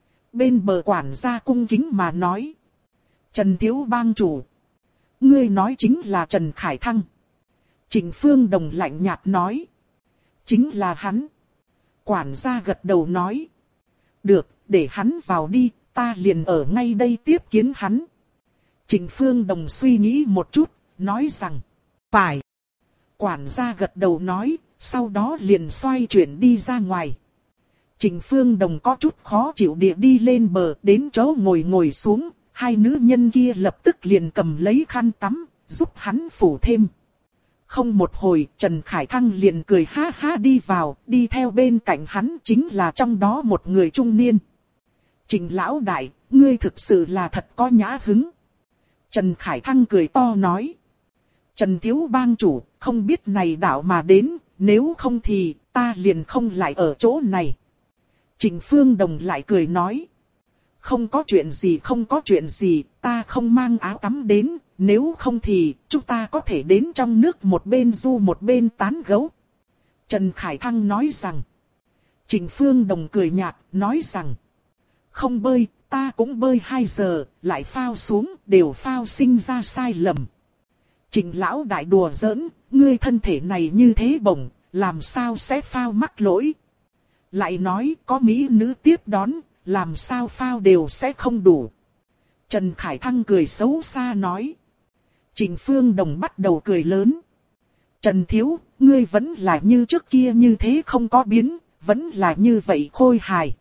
Bên bờ quản gia cung kính mà nói. Trần Thiếu bang chủ. Ngươi nói chính là Trần Khải Thăng. Trịnh Phương Đồng lạnh nhạt nói. Chính là hắn. Quản gia gật đầu nói. Được, để hắn vào đi, ta liền ở ngay đây tiếp kiến hắn. Trịnh Phương Đồng suy nghĩ một chút, nói rằng, phải. Quản gia gật đầu nói, sau đó liền xoay chuyển đi ra ngoài. Trịnh Phương Đồng có chút khó chịu địa đi lên bờ, đến chỗ ngồi ngồi xuống, hai nữ nhân kia lập tức liền cầm lấy khăn tắm, giúp hắn phủ thêm. Không một hồi, Trần Khải Thăng liền cười ha ha đi vào, đi theo bên cạnh hắn chính là trong đó một người trung niên. Trịnh lão đại, ngươi thực sự là thật có nhã hứng. Trần Khải Thăng cười to nói. Trần Thiếu bang chủ, không biết này đảo mà đến, nếu không thì ta liền không lại ở chỗ này. Trịnh Phương Đồng lại cười nói. Không có chuyện gì không có chuyện gì, ta không mang áo tắm đến, nếu không thì chúng ta có thể đến trong nước một bên du một bên tán gẫu. Trần Khải Thăng nói rằng. Trịnh Phương Đồng cười nhạt, nói rằng. Không bơi, ta cũng bơi hai giờ, lại phao xuống, đều phao sinh ra sai lầm. Trịnh lão đại đùa giỡn, ngươi thân thể này như thế bổng, làm sao sẽ phao mắc lỗi. Lại nói có mỹ nữ tiếp đón, làm sao phao đều sẽ không đủ. Trần Khải Thăng cười xấu xa nói. Trịnh Phương Đồng bắt đầu cười lớn. Trần Thiếu, ngươi vẫn là như trước kia như thế không có biến, vẫn là như vậy khôi hài.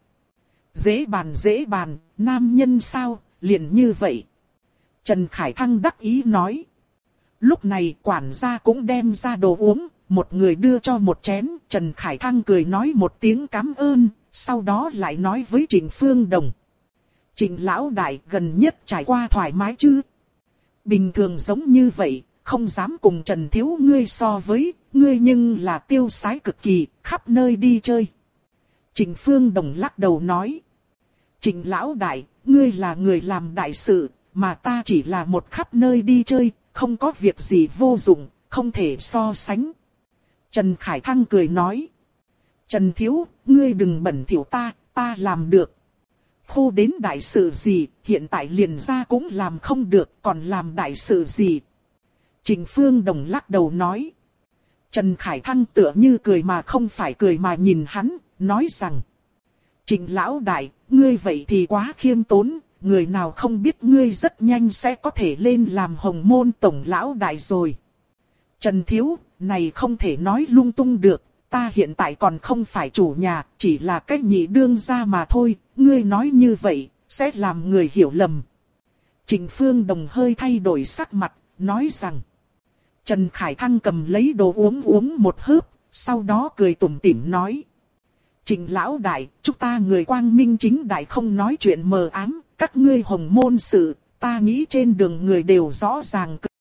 Dễ bàn dễ bàn, nam nhân sao, liền như vậy. Trần Khải Thăng đắc ý nói. Lúc này quản gia cũng đem ra đồ uống, một người đưa cho một chén. Trần Khải Thăng cười nói một tiếng cảm ơn, sau đó lại nói với Trịnh Phương Đồng. Trịnh lão đại gần nhất trải qua thoải mái chứ? Bình thường giống như vậy, không dám cùng Trần Thiếu ngươi so với, ngươi nhưng là tiêu sái cực kỳ, khắp nơi đi chơi. Trịnh Phương Đồng lắc đầu nói. Trịnh lão đại, ngươi là người làm đại sự, mà ta chỉ là một khắp nơi đi chơi, không có việc gì vô dụng, không thể so sánh. Trần Khải Thăng cười nói. Trần Thiếu, ngươi đừng bẩn thỉu ta, ta làm được. Khô đến đại sự gì, hiện tại liền ra cũng làm không được, còn làm đại sự gì. Trịnh Phương Đồng lắc đầu nói. Trần Khải Thăng tựa như cười mà không phải cười mà nhìn hắn, nói rằng. Trịnh lão đại, ngươi vậy thì quá khiêm tốn, người nào không biết ngươi rất nhanh sẽ có thể lên làm Hồng Môn tổng lão đại rồi. Trần Thiếu, này không thể nói lung tung được, ta hiện tại còn không phải chủ nhà, chỉ là cách nhị đương gia mà thôi, ngươi nói như vậy, sẽ làm người hiểu lầm. Trịnh Phương Đồng hơi thay đổi sắc mặt, nói rằng. Trần Khải Thăng cầm lấy đồ uống uống một hớp, sau đó cười tủm tỉm nói. Trịnh lão đại, chúng ta người quang minh chính đại không nói chuyện mờ ám, các ngươi hồng môn sự, ta nghĩ trên đường người đều rõ ràng cực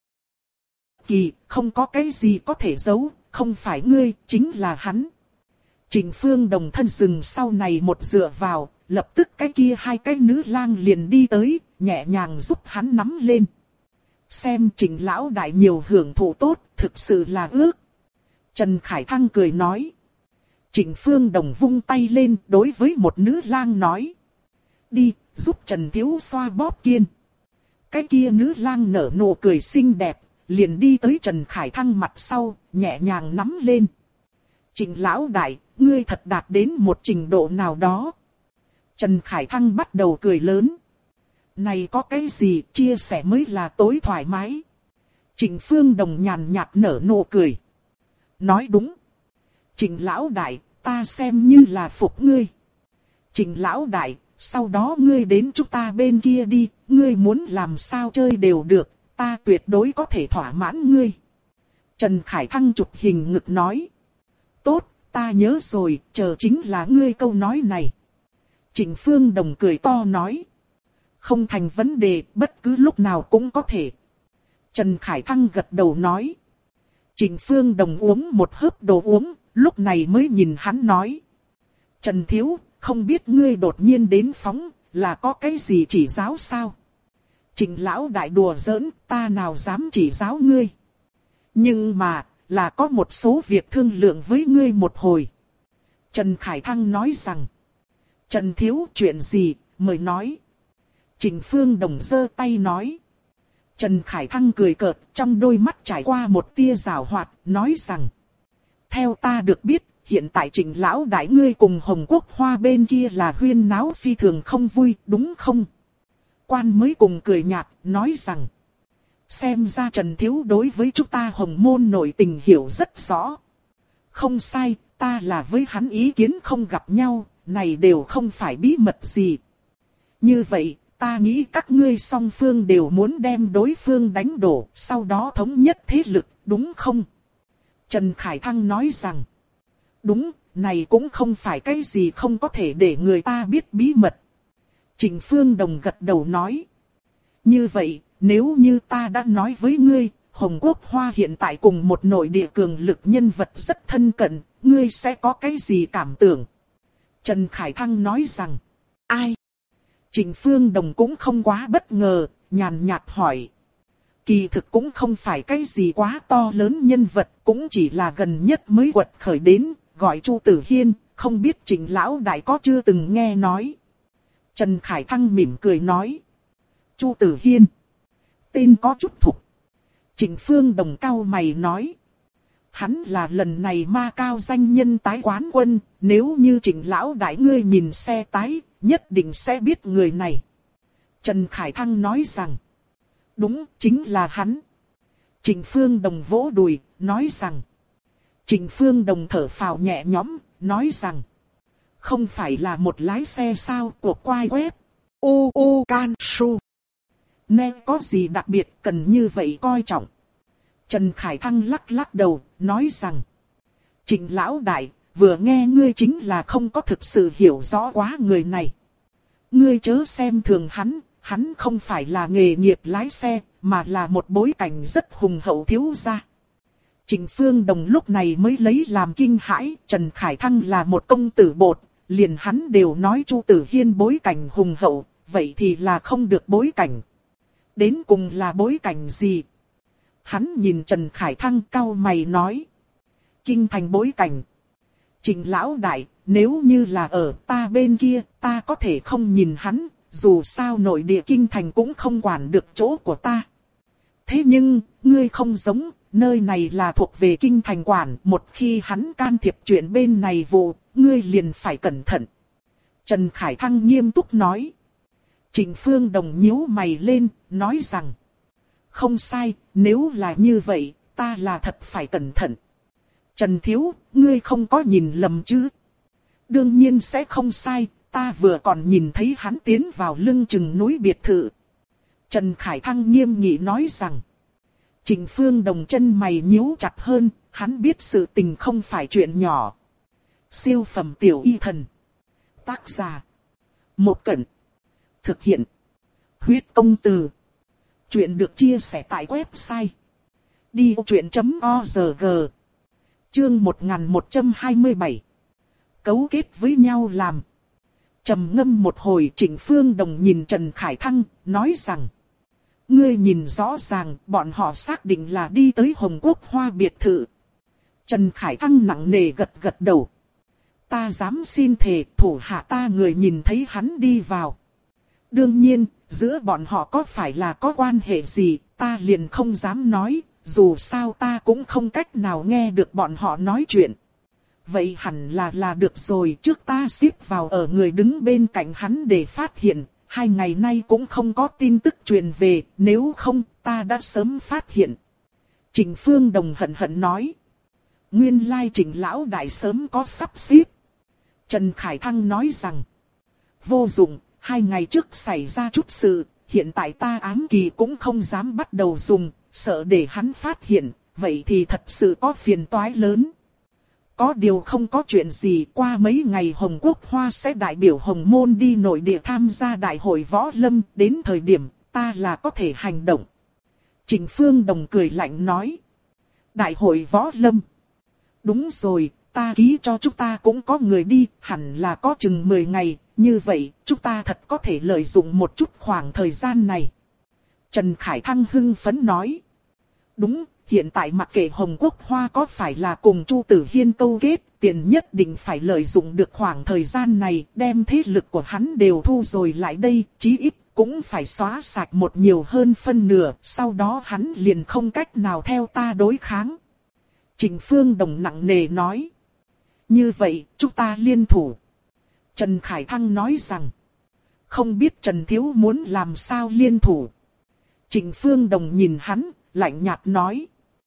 kỳ, không có cái gì có thể giấu, không phải ngươi, chính là hắn. Trịnh Phương Đồng thân dừng sau này một dựa vào, lập tức cái kia hai cái nữ lang liền đi tới, nhẹ nhàng giúp hắn nắm lên. Xem Trịnh lão đại nhiều hưởng thụ tốt, thực sự là ước. Trần Khải Thăng cười nói. Trịnh Phương Đồng vung tay lên đối với một nữ lang nói. Đi, giúp Trần Thiếu xoa bóp kiên. Cái kia nữ lang nở nụ cười xinh đẹp, liền đi tới Trần Khải Thăng mặt sau, nhẹ nhàng nắm lên. Trịnh lão đại, ngươi thật đạt đến một trình độ nào đó. Trần Khải Thăng bắt đầu cười lớn. Này có cái gì, chia sẻ mới là tối thoải mái. Trịnh Phương Đồng nhàn nhạt nở nụ cười. Nói đúng. Trịnh lão đại, ta xem như là phục ngươi. Trịnh lão đại, sau đó ngươi đến chúng ta bên kia đi, ngươi muốn làm sao chơi đều được, ta tuyệt đối có thể thỏa mãn ngươi. Trần Khải Thăng chụp hình ngực nói. Tốt, ta nhớ rồi, chờ chính là ngươi câu nói này. Trịnh Phương Đồng cười to nói. Không thành vấn đề, bất cứ lúc nào cũng có thể. Trần Khải Thăng gật đầu nói. Trịnh Phương Đồng uống một hớp đồ uống, lúc này mới nhìn hắn nói. Trần Thiếu, không biết ngươi đột nhiên đến phóng, là có cái gì chỉ giáo sao? Trịnh lão đại đùa giỡn, ta nào dám chỉ giáo ngươi. Nhưng mà, là có một số việc thương lượng với ngươi một hồi. Trần Khải Thăng nói rằng. Trần Thiếu, chuyện gì, mời nói. Trịnh Phương Đồng giơ tay nói. Trần Khải Thăng cười cợt, trong đôi mắt trải qua một tia giảo hoạt, nói rằng. Theo ta được biết, hiện tại Trịnh lão đại ngươi cùng Hồng Quốc Hoa bên kia là huyên náo phi thường không vui, đúng không? Quan mới cùng cười nhạt, nói rằng. Xem ra Trần Thiếu đối với chúng ta Hồng Môn nội tình hiểu rất rõ. Không sai, ta là với hắn ý kiến không gặp nhau, này đều không phải bí mật gì. Như vậy, ta nghĩ các ngươi song phương đều muốn đem đối phương đánh đổ, sau đó thống nhất thế lực, đúng không? Trần Khải Thăng nói rằng. Đúng, này cũng không phải cái gì không có thể để người ta biết bí mật. Trịnh Phương Đồng gật đầu nói. Như vậy, nếu như ta đã nói với ngươi, Hồng Quốc Hoa hiện tại cùng một nội địa cường lực nhân vật rất thân cận, ngươi sẽ có cái gì cảm tưởng? Trần Khải Thăng nói rằng. Ai? Trịnh Phương Đồng cũng không quá bất ngờ, nhàn nhạt hỏi. Kỳ thực cũng không phải cái gì quá to lớn nhân vật, cũng chỉ là gần nhất mới quật khởi đến, gọi Chu Tử Hiên, không biết Trịnh lão đại có chưa từng nghe nói. Trần Khải Thăng mỉm cười nói. Chu Tử Hiên. Tên có chút thục. Trịnh Phương Đồng cau mày nói. Hắn là lần này ma cao danh nhân tái quán quân, nếu như Trịnh lão đại ngươi nhìn xe tái, nhất định sẽ biết người này. Trần Khải Thăng nói rằng. Đúng, chính là hắn. Trịnh Phương Đồng vỗ đùi, nói rằng. Trịnh Phương Đồng thở phào nhẹ nhõm, nói rằng. Không phải là một lái xe sao của quai web. U U Can Su. Nên có gì đặc biệt cần như vậy coi trọng. Trần Khải Thăng lắc lắc đầu, nói rằng. Trịnh lão đại, vừa nghe ngươi chính là không có thực sự hiểu rõ quá người này. Ngươi chớ xem thường hắn, hắn không phải là nghề nghiệp lái xe, mà là một bối cảnh rất hùng hậu thiếu gia. Trịnh Phương Đồng lúc này mới lấy làm kinh hãi, Trần Khải Thăng là một công tử bột, liền hắn đều nói Chu Tử Hiên bối cảnh hùng hậu, vậy thì là không được bối cảnh. Đến cùng là bối cảnh gì? Hắn nhìn Trần Khải Thăng cau mày nói. Kinh thành bối cảnh. Trịnh lão đại, nếu như là ở ta bên kia, ta có thể không nhìn hắn, dù sao nội địa kinh thành cũng không quản được chỗ của ta. Thế nhưng, ngươi không giống, nơi này là thuộc về kinh thành quản, một khi hắn can thiệp chuyện bên này vụ, ngươi liền phải cẩn thận. Trần Khải Thăng nghiêm túc nói. Trịnh Phương Đồng nhíu mày lên, nói rằng. Không sai, nếu là như vậy, ta là thật phải cẩn thận. Trần Thiếu, ngươi không có nhìn lầm chứ? Đương nhiên sẽ không sai, ta vừa còn nhìn thấy hắn tiến vào lưng chừng núi biệt thự. Trần Khải Thăng nghiêm nghị nói rằng. Trịnh Phương Đồng chân mày nhíu chặt hơn, hắn biết sự tình không phải chuyện nhỏ. Siêu phẩm tiểu y thần. Tác giả. Một Cẩn. Thực hiện. Huyết công từ. Chuyện được chia sẻ tại website. đi ô chuyện chấm o rờ giê. Chương một nghìn một trăm hai mươi bảy. Cấu kết với nhau làm. Trầm ngâm một hồi, Trịnh Phương Đồng nhìn Trần Khải Thăng, nói rằng. Ngươi nhìn rõ ràng, bọn họ xác định là đi tới Hồng Quốc Hoa biệt thự. Trần Khải Thăng nặng nề gật gật đầu. Ta dám xin thề, thủ hạ ta người nhìn thấy hắn đi vào. Đương nhiên, giữa bọn họ có phải là có quan hệ gì, ta liền không dám nói, dù sao ta cũng không cách nào nghe được bọn họ nói chuyện. Vậy hẳn là là được rồi, trước ta xếp vào ở người đứng bên cạnh hắn để phát hiện, hai ngày nay cũng không có tin tức truyền về, nếu không ta đã sớm phát hiện. Trịnh Phương Đồng hận hận nói. Nguyên lai Trịnh lão đại sớm có sắp xếp. Trần Khải Thăng nói rằng. Vô dụng, hai ngày trước xảy ra chút sự, hiện tại ta ám kỳ cũng không dám bắt đầu dùng, sợ để hắn phát hiện, vậy thì thật sự có phiền toái lớn. Có điều không có chuyện gì, qua mấy ngày Hồng Quốc Hoa sẽ đại biểu Hồng Môn đi nội địa tham gia đại hội võ lâm, đến thời điểm ta là có thể hành động. Trịnh Phương Đồng cười lạnh nói. Đại hội võ lâm. Đúng rồi, ta ký cho chúng ta cũng có người đi, hẳn là có chừng mười ngày, như vậy chúng ta thật có thể lợi dụng một chút khoảng thời gian này. Trần Khải Thăng hưng phấn nói. Đúng. Hiện tại mặc kệ Hồng Quốc Hoa có phải là cùng Chu Tử Hiên câu kết, tiền nhất định phải lợi dụng được khoảng thời gian này, đem thế lực của hắn đều thu rồi lại đây, chí ít cũng phải xóa sạch một nhiều hơn phân nửa, sau đó hắn liền không cách nào theo ta đối kháng. Trịnh Phương Đồng nặng nề nói. Như vậy, chúng ta liên thủ. Trần Khải Thăng nói rằng. Không biết Trần Thiếu muốn làm sao liên thủ. Trịnh Phương Đồng nhìn hắn, lạnh nhạt nói.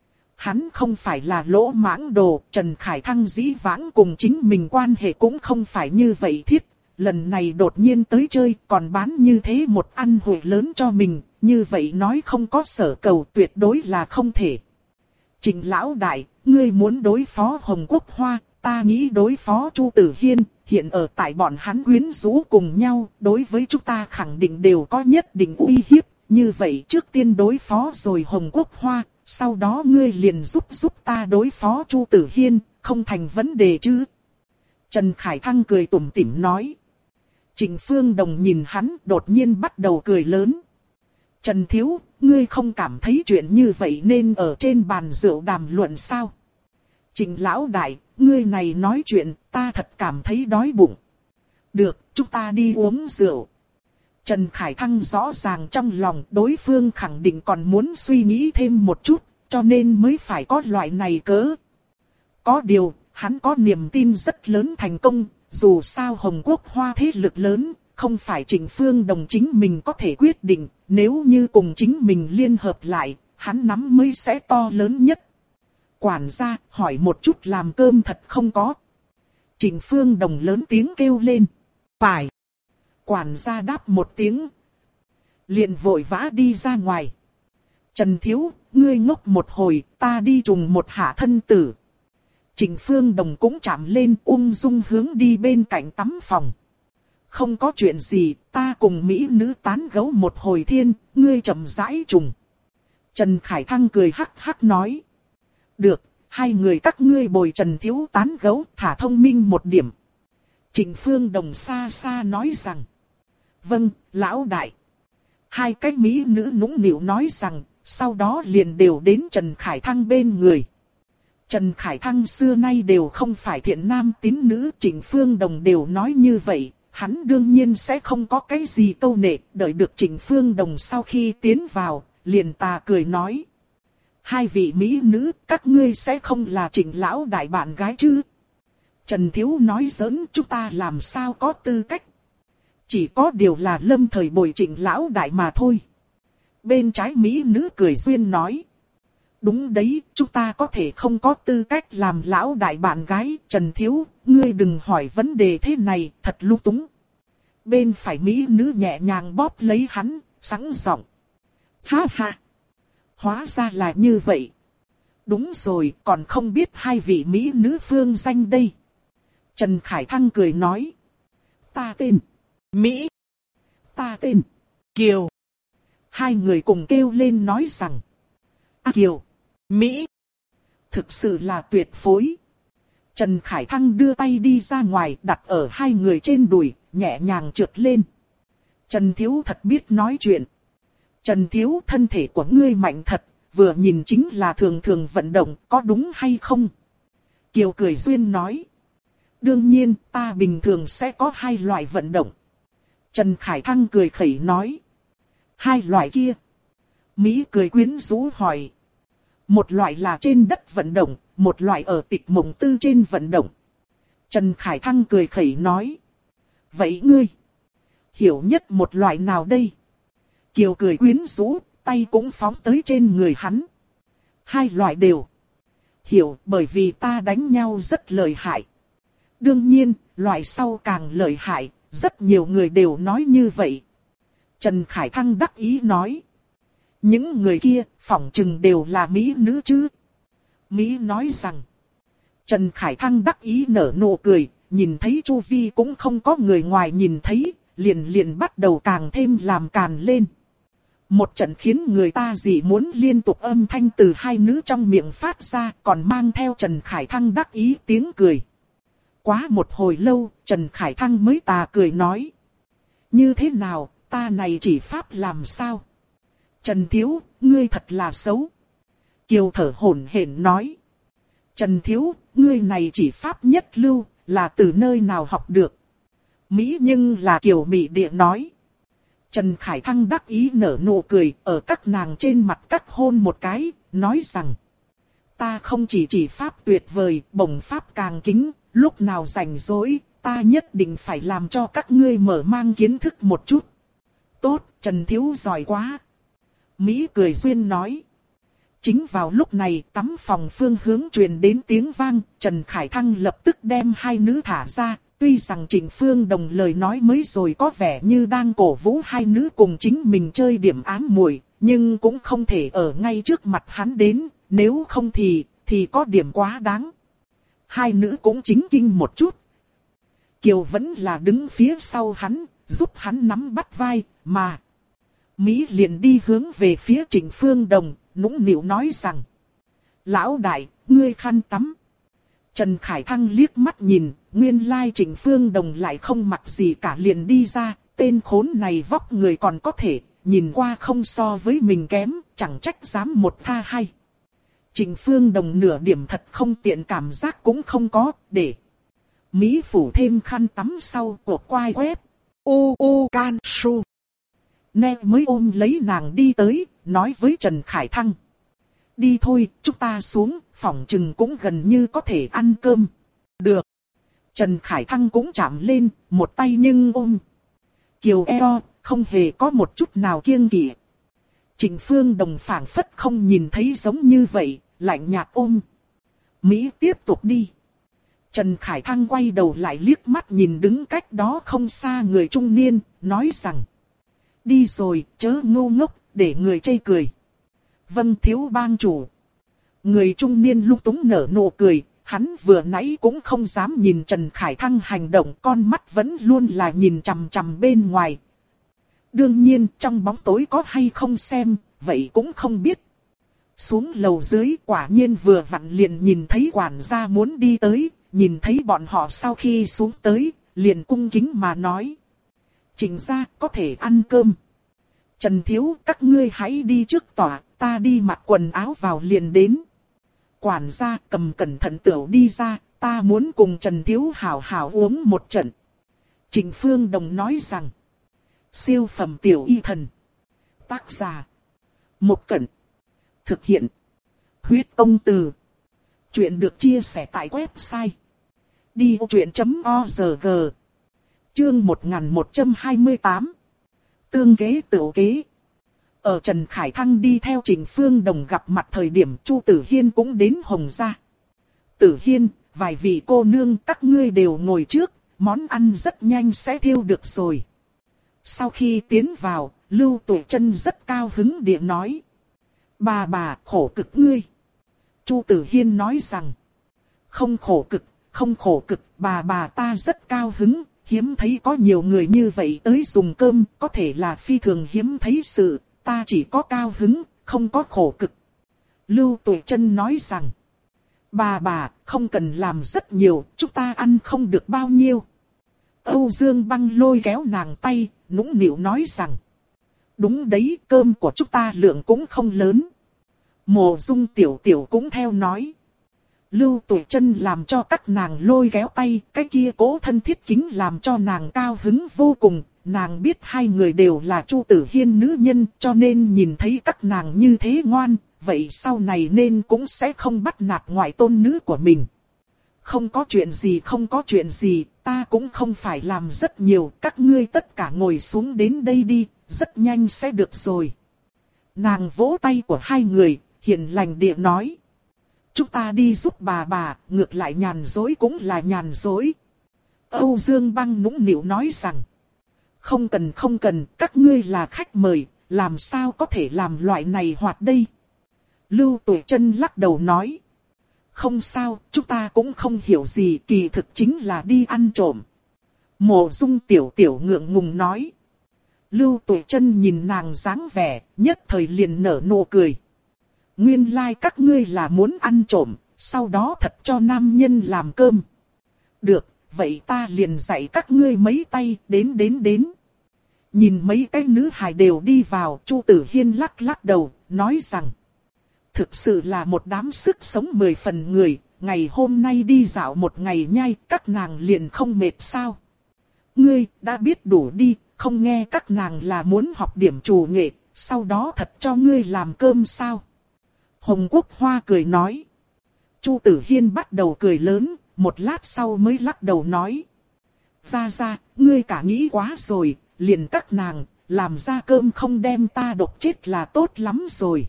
Hắn không phải là lỗ mãng đồ, Trần Khải Thăng dĩ vãng cùng chính mình quan hệ cũng không phải như vậy thiết. Lần này đột nhiên tới chơi còn bán như thế một ăn hội lớn cho mình, như vậy nói không có sở cầu tuyệt đối là không thể. Trịnh lão đại, ngươi muốn đối phó Hồng Quốc Hoa, ta nghĩ đối phó Chu Tử Hiên, hiện ở tại bọn hắn quyến rũ cùng nhau, đối với chúng ta khẳng định đều có nhất định uy hiếp. Như vậy trước tiên đối phó rồi Hồng Quốc Hoa, sau đó ngươi liền giúp giúp ta đối phó Chu Tử Hiên, không thành vấn đề chứ. Trần Khải Thăng cười tủm tỉm nói. Trịnh Phương Đồng nhìn hắn đột nhiên bắt đầu cười lớn. Trần Thiếu, ngươi không cảm thấy chuyện như vậy nên ở trên bàn rượu đàm luận sao? Trịnh Lão Đại, ngươi này nói chuyện ta thật cảm thấy đói bụng. Được, chúng ta đi uống rượu. Trần Khải Thăng rõ ràng trong lòng đối phương khẳng định còn muốn suy nghĩ thêm một chút, cho nên mới phải có loại này cớ. Có điều, hắn có niềm tin rất lớn thành công, dù sao Hồng Quốc Hoa thế lực lớn, không phải Trịnh Phương Đồng chính mình có thể quyết định, nếu như cùng chính mình liên hợp lại, hắn nắm mới sẽ to lớn nhất. Quản gia, hỏi một chút làm cơm thật không có. Trịnh Phương Đồng lớn tiếng kêu lên. Phải. Quản gia đáp một tiếng. Liền vội vã đi ra ngoài. Trần Thiếu, ngươi ngốc một hồi, ta đi trùng một hạ thân tử. Trịnh Phương Đồng cũng chạm lên ung dung hướng đi bên cạnh tắm phòng. Không có chuyện gì, ta cùng mỹ nữ tán gẫu một hồi thiên, ngươi chậm rãi trùng. Trần Khải Thăng cười hắc hắc nói. Được, hai người các ngươi bồi Trần Thiếu tán gẫu, thả thông minh một điểm. Trịnh Phương Đồng xa xa nói rằng. Vâng, lão đại. Hai cái mỹ nữ nũng nịu nói rằng, sau đó liền đều đến Trần Khải Thăng bên người. Trần Khải Thăng xưa nay đều không phải thiện nam tín nữ, Trịnh Phương Đồng đều nói như vậy, hắn đương nhiên sẽ không có cái gì câu nệ, đợi được Trịnh Phương Đồng sau khi tiến vào, liền tà cười nói. Hai vị mỹ nữ, các ngươi sẽ không là Trịnh lão đại bạn gái chứ? Trần Thiếu nói giỡn, chúng ta làm sao có tư cách? Chỉ có điều là lâm thời bồi Trịnh lão đại mà thôi. Bên trái mỹ nữ cười duyên nói. Đúng đấy, chúng ta có thể không có tư cách làm lão đại bạn gái. Trần Thiếu, ngươi đừng hỏi vấn đề thế này, thật lung túng. Bên phải mỹ nữ nhẹ nhàng bóp lấy hắn, sẵn giọng. Ha ha. Hóa ra là như vậy. Đúng rồi, còn không biết hai vị mỹ nữ phương danh đây. Trần Khải Thăng cười nói. Ta tên Mỹ. Ta tên Kiều. Hai người cùng kêu lên nói rằng. À, Kiều, Mỹ. Thực sự là tuyệt phối. Trần Khải Thăng đưa tay đi ra ngoài đặt ở hai người trên đùi, nhẹ nhàng trượt lên. Trần Thiếu thật biết nói chuyện. Trần Thiếu, thân thể của ngươi mạnh thật, vừa nhìn chính là thường thường vận động, có đúng hay không? Kiều cười duyên nói. Đương nhiên, ta bình thường sẽ có hai loại vận động. Trần Khải Thăng cười khẩy nói. Hai loại kia. Mỹ cười quyến rũ hỏi. Một loại là trên đất vận động, một loại ở tịch mộng tư trên vận động. Trần Khải Thăng cười khẩy nói. Vậy ngươi hiểu nhất một loại nào đây? Kiều cười quyến rũ, tay cũng phóng tới trên người hắn. Hai loại đều hiểu, bởi vì ta đánh nhau rất lợi hại. Đương nhiên, loại sau càng lợi hại, rất nhiều người đều nói như vậy. Trần Khải Thăng đắc ý nói. Những người kia, phỏng chừng đều là mỹ nữ chứ? Mỹ nói rằng. Trần Khải Thăng đắc ý nở nụ cười, nhìn thấy chu vi cũng không có người ngoài nhìn thấy, liền liền bắt đầu càng thêm làm càn lên. Một trận khiến người ta dị muốn liên tục âm thanh từ hai nữ trong miệng phát ra, còn mang theo Trần Khải Thăng đắc ý tiếng cười. Quá một hồi lâu, Trần Khải Thăng mới tà cười nói. Như thế nào, ta này chỉ pháp làm sao? Trần Thiếu, ngươi thật là xấu. Kiều thở hổn hển nói. Trần Thiếu, ngươi này chỉ pháp nhất lưu, là từ nơi nào học được? Mỹ nhưng là Kiều Mỹ địa nói. Trần Khải Thăng đắc ý nở nụ cười, ở các nàng trên mặt cắt hôn một cái, nói rằng. Ta không chỉ chỉ pháp tuyệt vời, bổng pháp càng kính, lúc nào rảnh rỗi, ta nhất định phải làm cho các ngươi mở mang kiến thức một chút. Tốt, Trần Thiếu giỏi quá. Mỹ cười duyên nói. Chính vào lúc này, tắm phòng phương hướng truyền đến tiếng vang, Trần Khải Thăng lập tức đem hai nữ thả ra. Tuy rằng Trịnh Phương Đồng lời nói mới rồi có vẻ như đang cổ vũ hai nữ cùng chính mình chơi điểm ám muội, nhưng cũng không thể ở ngay trước mặt hắn đến, nếu không thì, thì có điểm quá đáng. Hai nữ cũng chính kinh một chút. Kiều vẫn là đứng phía sau hắn, giúp hắn nắm bắt vai, mà Mỹ liền đi hướng về phía Trịnh Phương Đồng, nũng nịu nói rằng. Lão đại, ngươi khăn tắm. Trần Khải Thăng liếc mắt nhìn, nguyên lai Trịnh Phương Đồng lại không mặc gì cả liền đi ra, tên khốn này vóc người còn có thể, nhìn qua không so với mình kém, chẳng trách dám một tha hai. Trịnh Phương Đồng nửa điểm thật không tiện cảm giác cũng không có, để Mỹ phủ thêm khăn tắm sau cột quai quét. U u can su. Nè mới ôm lấy nàng đi tới, nói với Trần Khải Thăng. Đi thôi, chúng ta xuống, phòng chừng cũng gần như có thể ăn cơm. Được. Trần Khải Thăng cũng chạm lên, một tay nhưng ôm. Kiều eo, không hề có một chút nào kiêng kỵ. Trịnh Phương Đồng phảng phất không nhìn thấy giống như vậy, lạnh nhạt ôm. Mỹ tiếp tục đi. Trần Khải Thăng quay đầu lại liếc mắt nhìn đứng cách đó không xa người trung niên, nói rằng. Đi rồi, chớ ngu ngốc, để người chê cười. Vâng thiếu bang chủ. Người trung niên lung túng nở nụ cười, hắn vừa nãy cũng không dám nhìn Trần Khải Thăng hành động, con mắt vẫn luôn là nhìn chằm chằm bên ngoài. Đương nhiên trong bóng tối có hay không xem, vậy cũng không biết. Xuống lầu dưới quả nhiên vừa vặn liền nhìn thấy quản gia muốn đi tới, nhìn thấy bọn họ sau khi xuống tới, liền cung kính mà nói. Trịnh gia có thể ăn cơm. Trần Thiếu, các ngươi hãy đi trước tòa, ta đi mặc quần áo vào liền đến. Quản gia cầm cẩn thận tửu đi ra, ta muốn cùng Trần Thiếu hảo hảo uống một trận. Trịnh Phương Đồng nói rằng, siêu phẩm tiểu y thần. Tác giả, Một Cẩn. Thực hiện, huyết công từ. Chuyện được chia sẻ tại website đi ô chuyện chấm org. Chương một nghìn một trăm hai mươi tám. Tương kế tửu kế. Ở Trần Khải Thăng đi theo Trịnh Phương Đồng gặp mặt thời điểm Chu Tử Hiên cũng đến Hồng gia. Tử Hiên, vài vị cô nương các ngươi đều ngồi trước, món ăn rất nhanh sẽ thiêu được rồi. Sau khi tiến vào, Lưu Tuệ Trân rất cao hứng địa nói. Bà bà, khổ cực ngươi. Chu Tử Hiên nói rằng. Không khổ cực, không khổ cực, bà bà ta rất cao hứng. Hiếm thấy có nhiều người như vậy tới dùng cơm, có thể là phi thường hiếm thấy sự, ta chỉ có cao hứng, không có khổ cực. Lưu Tuệ Trân nói rằng. Bà bà, không cần làm rất nhiều, chúng ta ăn không được bao nhiêu. Âu Dương Băng lôi kéo nàng tay, nũng nịu nói rằng. Đúng đấy, cơm của chúng ta lượng cũng không lớn. Mộ Dung Tiểu Tiểu cũng theo nói. Lưu Tuệ Trân làm cho các nàng lôi kéo tay, cái kia cố thân thiết kính làm cho nàng cao hứng vô cùng. Nàng biết hai người đều là Chu Tử Hiên nữ nhân, cho nên nhìn thấy các nàng như thế ngoan, vậy sau này nên cũng sẽ không bắt nạt ngoại tôn nữ của mình. Không có chuyện gì, không có chuyện gì, ta cũng không phải làm rất nhiều, các ngươi tất cả ngồi xuống đến đây đi, rất nhanh sẽ được rồi. Nàng vỗ tay của hai người, hiền lành địa nói. Chúng ta đi giúp bà bà, ngược lại nhàn dối cũng là nhàn dối. Âu Dương Băng nũng nịu nói rằng. Không cần không cần, các ngươi là khách mời, làm sao có thể làm loại này hoạt đây. Lưu Tuệ Trân lắc đầu nói. Không sao, chúng ta cũng không hiểu gì, kỳ thực chính là đi ăn trộm. Mộ Dung Tiểu Tiểu ngượng ngùng nói. Lưu Tuệ Trân nhìn nàng dáng vẻ, nhất thời liền nở nụ cười. Nguyên lai like các ngươi là muốn ăn trộm, sau đó thật cho nam nhân làm cơm. Được, vậy ta liền dạy các ngươi mấy tay, đến đến đến. Nhìn mấy cái nữ hài đều đi vào, Chu Tử Hiên lắc lắc đầu, nói rằng. Thực sự là một đám sức sống mười phần người, ngày hôm nay đi dạo một ngày nhai, các nàng liền không mệt sao. Ngươi, đã biết đủ đi, không nghe các nàng là muốn học điểm chủ nghệ, sau đó thật cho ngươi làm cơm sao. Hồng Quốc Hoa cười nói. Chu Tử Hiên bắt đầu cười lớn, một lát sau mới lắc đầu nói. Ra ra, ngươi cả nghĩ quá rồi, liền các nàng, làm ra cơm không đem ta độc chết là tốt lắm rồi.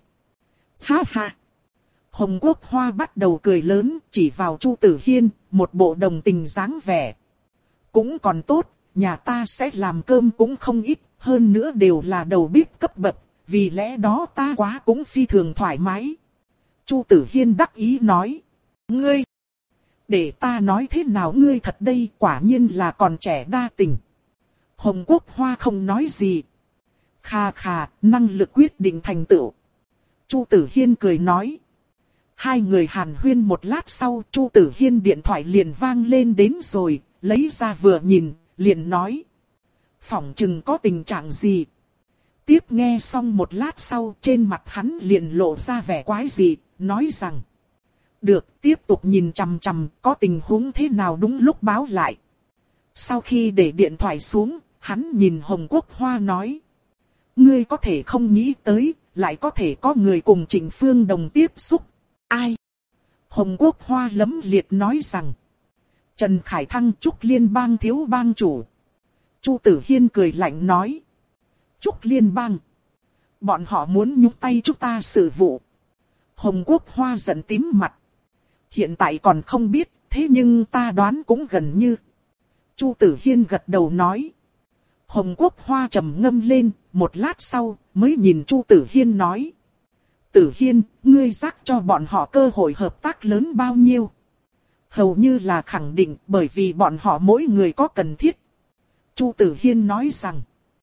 Ha ha! Hồng Quốc Hoa bắt đầu cười lớn, chỉ vào Chu Tử Hiên, một bộ đồng tình dáng vẻ. Cũng còn tốt, nhà ta sẽ làm cơm cũng không ít, hơn nữa đều là đầu bếp cấp bậc, vì lẽ đó ta quá cũng phi thường thoải mái. Chu Tử Hiên đắc ý nói. Ngươi! Để ta nói thế nào ngươi thật đây, quả nhiên là còn trẻ đa tình. Hồng Quốc Hoa không nói gì. Khà khà, năng lực quyết định thành tựu. Chu Tử Hiên cười nói. Hai người hàn huyên một lát sau, Chu Tử Hiên điện thoại liền vang lên đến rồi, lấy ra vừa nhìn, liền nói. Phỏng chừng có tình trạng gì? Tiếp nghe xong một lát sau, trên mặt hắn liền lộ ra vẻ quái dị, nói rằng. Được, tiếp tục nhìn chằm chằm, có tình huống thế nào đúng lúc báo lại. Sau khi để điện thoại xuống, hắn nhìn Hồng Quốc Hoa nói. Ngươi có thể không nghĩ tới, lại có thể có người cùng Trịnh Phương Đồng tiếp xúc. Ai? Hồng Quốc Hoa lấm liệt nói rằng. Trần Khải Thăng Trúc Liên bang thiếu bang chủ. Chu Tử Hiên cười lạnh nói. Trúc Liên bang. Bọn họ muốn nhúng tay chúng ta sự vụ. Hồng Quốc Hoa giận tím mặt. Hiện tại còn không biết, thế nhưng ta đoán cũng gần như. Chu Tử Hiên gật đầu nói. Hồng Quốc Hoa trầm ngâm lên, một lát sau, mới nhìn Chu Tử Hiên nói. Tử Hiên, ngươi rắc cho bọn họ cơ hội hợp tác lớn bao nhiêu? Hầu như là khẳng định, bởi vì bọn họ mỗi người có cần thiết. Chu Tử Hiên nói rằng.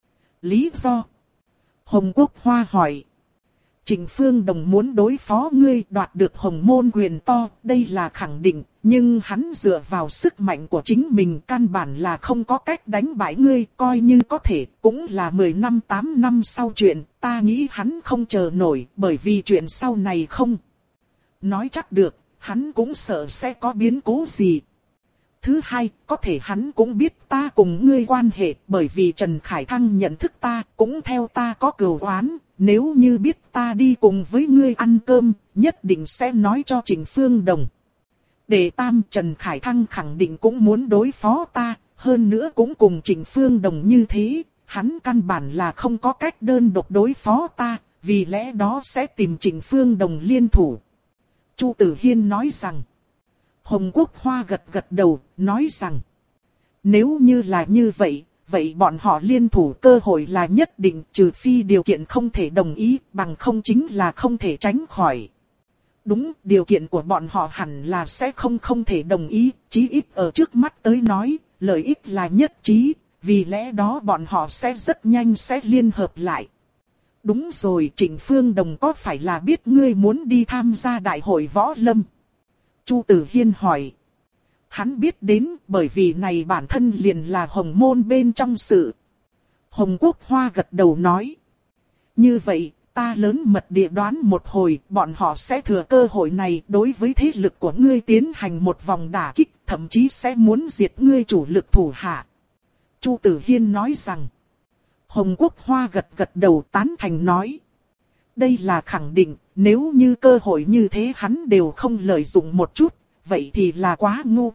Lý do? Hồng Quốc Hoa hỏi. Trịnh Phương Đồng muốn đối phó ngươi đoạt được hồng môn quyền to, đây là khẳng định, nhưng hắn dựa vào sức mạnh của chính mình căn bản là không có cách đánh bại ngươi, coi như có thể, cũng là mười năm tám năm sau chuyện, ta nghĩ hắn không chờ nổi, bởi vì chuyện sau này không nói chắc được, hắn cũng sợ sẽ có biến cố gì. Thứ hai, có thể hắn cũng biết ta cùng ngươi quan hệ, bởi vì Trần Khải Thăng nhận thức ta, cũng theo ta có cừu oán. Nếu như biết ta đi cùng với ngươi ăn cơm, nhất định sẽ nói cho Trịnh Phương Đồng. Để tam, Trần Khải Thăng khẳng định cũng muốn đối phó ta, hơn nữa cũng cùng Trịnh Phương Đồng như thế, hắn căn bản là không có cách đơn độc đối phó ta, vì lẽ đó sẽ tìm Trịnh Phương Đồng liên thủ. Chu Tử Hiên nói rằng. Hồng Quốc Hoa gật gật đầu, nói rằng. Nếu như là như vậy, vậy bọn họ liên thủ cơ hội là nhất định, trừ phi điều kiện không thể đồng ý, bằng không chính là không thể tránh khỏi. Đúng, điều kiện của bọn họ hẳn là sẽ không không thể đồng ý, chí ít ở trước mắt tới nói, lợi ích là nhất trí, vì lẽ đó bọn họ sẽ rất nhanh sẽ liên hợp lại. Đúng rồi, Trịnh Phương Đồng có phải là biết ngươi muốn đi tham gia đại hội võ lâm? Chu Tử Hiên hỏi. Hắn biết đến bởi vì này bản thân liền là hồng môn bên trong sự. Hồng Quốc Hoa gật đầu nói. Như vậy, ta lớn mật địa đoán một hồi, bọn họ sẽ thừa cơ hội này đối với thế lực của ngươi tiến hành một vòng đả kích, thậm chí sẽ muốn diệt ngươi chủ lực thủ hạ. Chu Tử Hiên nói rằng. Hồng Quốc Hoa gật gật đầu tán thành nói. Đây là khẳng định, nếu như cơ hội như thế hắn đều không lợi dụng một chút, vậy thì là quá ngu.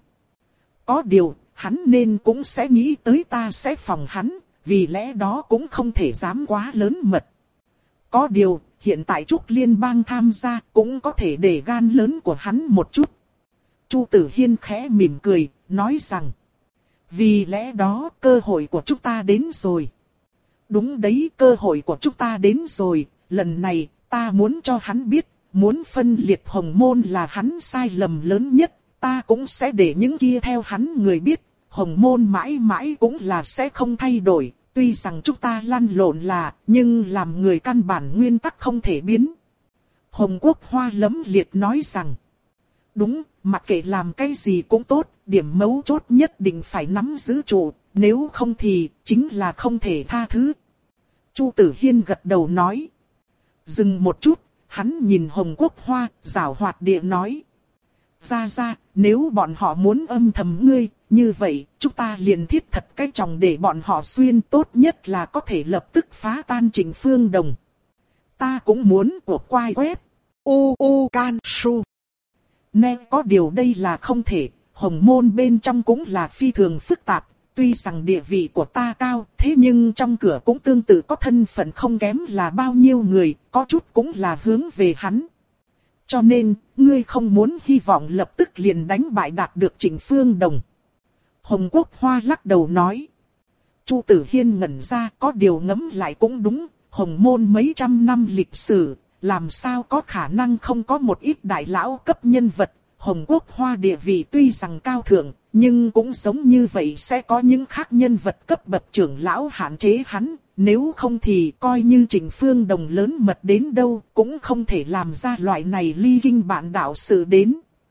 Có điều, hắn nên cũng sẽ nghĩ tới ta sẽ phòng hắn, vì lẽ đó cũng không thể dám quá lớn mật. Có điều, hiện tại Trúc Liên bang tham gia cũng có thể để gan lớn của hắn một chút. Chu Tử Hiên khẽ mỉm cười, nói rằng. Vì lẽ đó cơ hội của chúng ta đến rồi. Đúng đấy, cơ hội của chúng ta đến rồi, lần này ta muốn cho hắn biết, muốn phân liệt hồng môn là hắn sai lầm lớn nhất, ta cũng sẽ để những kia theo hắn người biết, hồng môn mãi mãi cũng là sẽ không thay đổi, tuy rằng chúng ta lăn lộn là, nhưng làm người căn bản nguyên tắc không thể biến. Hồng Quốc Hoa lấm liệt nói rằng, đúng, mặc kệ làm cái gì cũng tốt, điểm mấu chốt nhất định phải nắm giữ trụ, nếu không thì chính là không thể tha thứ. Chu Tử Hiên gật đầu nói. Dừng một chút, hắn nhìn Hồng Quốc Hoa, giảo hoạt địa nói. Ra ra, nếu bọn họ muốn âm thầm ngươi, như vậy, chúng ta liền thiết thật cái chồng để bọn họ xuyên, tốt nhất là có thể lập tức phá tan Trịnh Phương Đồng. Ta cũng muốn của quai web. U U Can Su. Nè có điều đây là không thể, hồng môn bên trong cũng là phi thường phức tạp. Tuy rằng địa vị của ta cao, thế nhưng trong cửa cũng tương tự có thân phận không kém là bao nhiêu người, có chút cũng là hướng về hắn. Cho nên, ngươi không muốn hy vọng lập tức liền đánh bại đạt được Trịnh Phương Đồng. Hồng Quốc Hoa lắc đầu nói. Chu Tử Hiên ngẩn ra, có điều ngẫm lại cũng đúng, hồng môn mấy trăm năm lịch sử, làm sao có khả năng không có một ít đại lão cấp nhân vật. Hồng Quốc Hoa địa vị tuy rằng cao thượng, nhưng cũng giống như vậy sẽ có những khác nhân vật cấp bậc trưởng lão hạn chế hắn, nếu không thì coi như Trịnh Phương Đồng lớn mật đến đâu cũng không thể làm ra loại này ly kinh bạn đạo sự đến.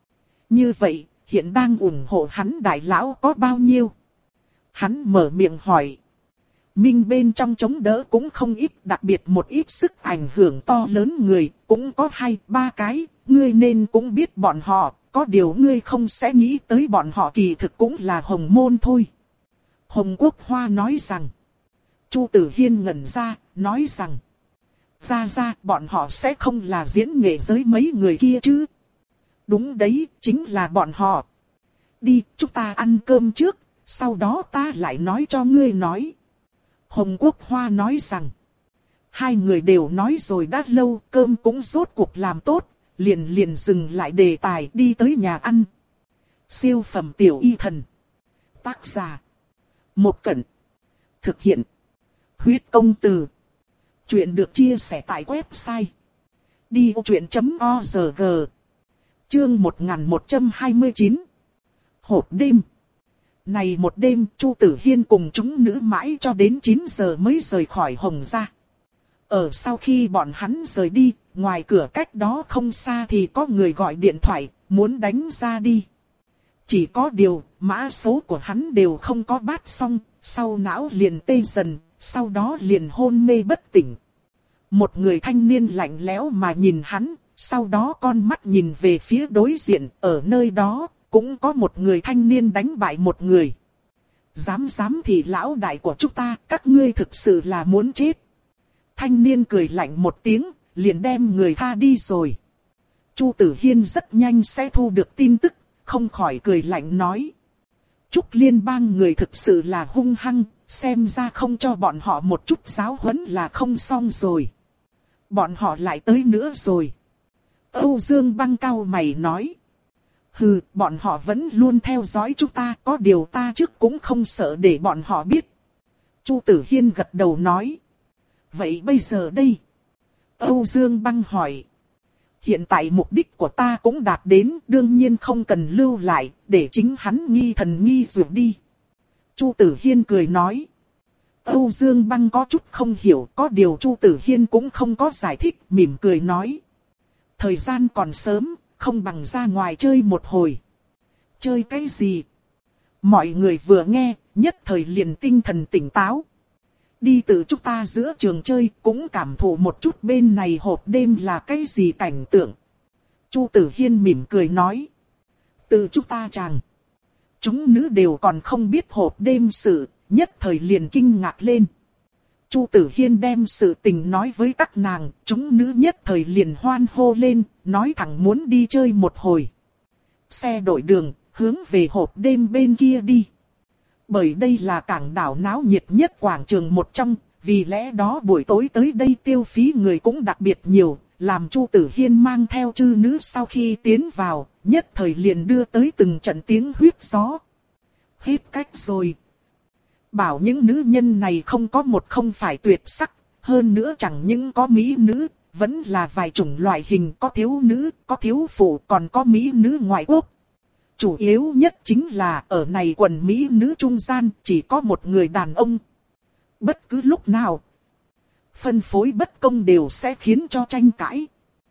Như vậy, hiện đang ủng hộ hắn đại lão có bao nhiêu? Hắn mở miệng hỏi. Minh bên trong chống đỡ cũng không ít, đặc biệt một ít sức ảnh hưởng to lớn người, cũng có hai, ba cái, ngươi nên cũng biết bọn họ, có điều ngươi không sẽ nghĩ tới bọn họ kỳ thực cũng là hồng môn thôi. Hồng Quốc Hoa nói rằng, Chu Tử Hiên ngẩn ra, nói rằng, ra ra bọn họ sẽ không là diễn nghệ giới mấy người kia chứ. Đúng đấy, chính là bọn họ. Đi, chúng ta ăn cơm trước, sau đó ta lại nói cho ngươi nói. Hồng Quốc Hoa nói rằng, hai người đều nói rồi đã lâu, cơm cũng rốt cuộc làm tốt, liền liền dừng lại đề tài đi tới nhà ăn. Siêu phẩm tiểu y thần. Tác giả. Một Cẩn. Thực hiện. Huyết công từ. Chuyện được chia sẻ tại website. đi vô chuyện chấm org. Chương một nghìn một trăm hai mươi chín. Hộp đêm. Này một đêm, Chu Tử Hiên cùng chúng nữ mãi cho đến chín giờ mới rời khỏi Hồng gia. Ở sau khi bọn hắn rời đi, ngoài cửa cách đó không xa thì có người gọi điện thoại, muốn đánh ra đi. Chỉ có điều, mã số của hắn đều không có bắt xong, sau não liền tê dần, sau đó liền hôn mê bất tỉnh. Một người thanh niên lạnh lẽo mà nhìn hắn, sau đó con mắt nhìn về phía đối diện, ở nơi đó, cũng có một người thanh niên đánh bại một người. Dám dám thì lão đại của chúng ta, các ngươi thực sự là muốn chết. Thanh niên cười lạnh một tiếng, liền đem người tha đi rồi. Chu Tử Hiên rất nhanh sẽ thu được tin tức, không khỏi cười lạnh nói. Trúc Liên bang người thực sự là hung hăng, xem ra không cho bọn họ một chút giáo huấn là không xong rồi. Bọn họ lại tới nữa rồi. Âu Dương Băng cau mày nói. Hừ, bọn họ vẫn luôn theo dõi chúng ta, có điều ta trước cũng không sợ để bọn họ biết. Chu Tử Hiên gật đầu nói. Vậy bây giờ đây? Âu Dương Băng hỏi. Hiện tại mục đích của ta cũng đạt đến, đương nhiên không cần lưu lại, để chính hắn nghi thần nghi dược đi. Chu Tử Hiên cười nói. Âu Dương Băng có chút không hiểu, có điều Chu Tử Hiên cũng không có giải thích, mỉm cười nói. Thời gian còn sớm, không bằng ra ngoài chơi một hồi. Chơi cái gì? Mọi người vừa nghe, nhất thời liền tinh thần tỉnh táo. Đi từ chúng ta giữa trường chơi, cũng cảm thụ một chút bên này hộp đêm là cái gì cảnh tượng. Chu Tử Hiên mỉm cười nói. Từ chúng ta chàng. Chúng nữ đều còn không biết hộp đêm sự, nhất thời liền kinh ngạc lên. Chu Tử Hiên đem sự tình nói với các nàng, chúng nữ nhất thời liền hoan hô lên, nói thẳng muốn đi chơi một hồi. Xe đổi đường, hướng về hộp đêm bên kia đi. Bởi đây là cảng đảo náo nhiệt nhất quảng trường một trong, vì lẽ đó buổi tối tới đây tiêu phí người cũng đặc biệt nhiều, làm Chu Tử Hiên mang theo chư nữ sau khi tiến vào, nhất thời liền đưa tới từng trận tiếng huyết gió. Hết cách rồi. Bảo những nữ nhân này không có một không phải tuyệt sắc, hơn nữa chẳng những có mỹ nữ, vẫn là vài chủng loại hình, có thiếu nữ, có thiếu phụ, còn có mỹ nữ ngoại quốc. Chủ yếu nhất chính là ở này quần mỹ nữ trung gian chỉ có một người đàn ông. Bất cứ lúc nào, phân phối bất công đều sẽ khiến cho tranh cãi.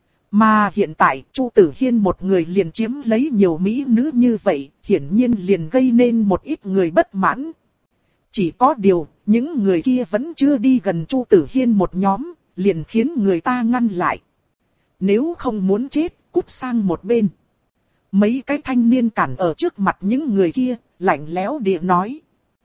Mà hiện tại Chu Tử Hiên một người liền chiếm lấy nhiều mỹ nữ như vậy, hiển nhiên liền gây nên một ít người bất mãn. Chỉ có điều, những người kia vẫn chưa đi gần Chu Tử Hiên một nhóm, liền khiến người ta ngăn lại. Nếu không muốn chết, cút sang một bên. Mấy cái thanh niên cản ở trước mặt những người kia, lạnh lẽo địa nói.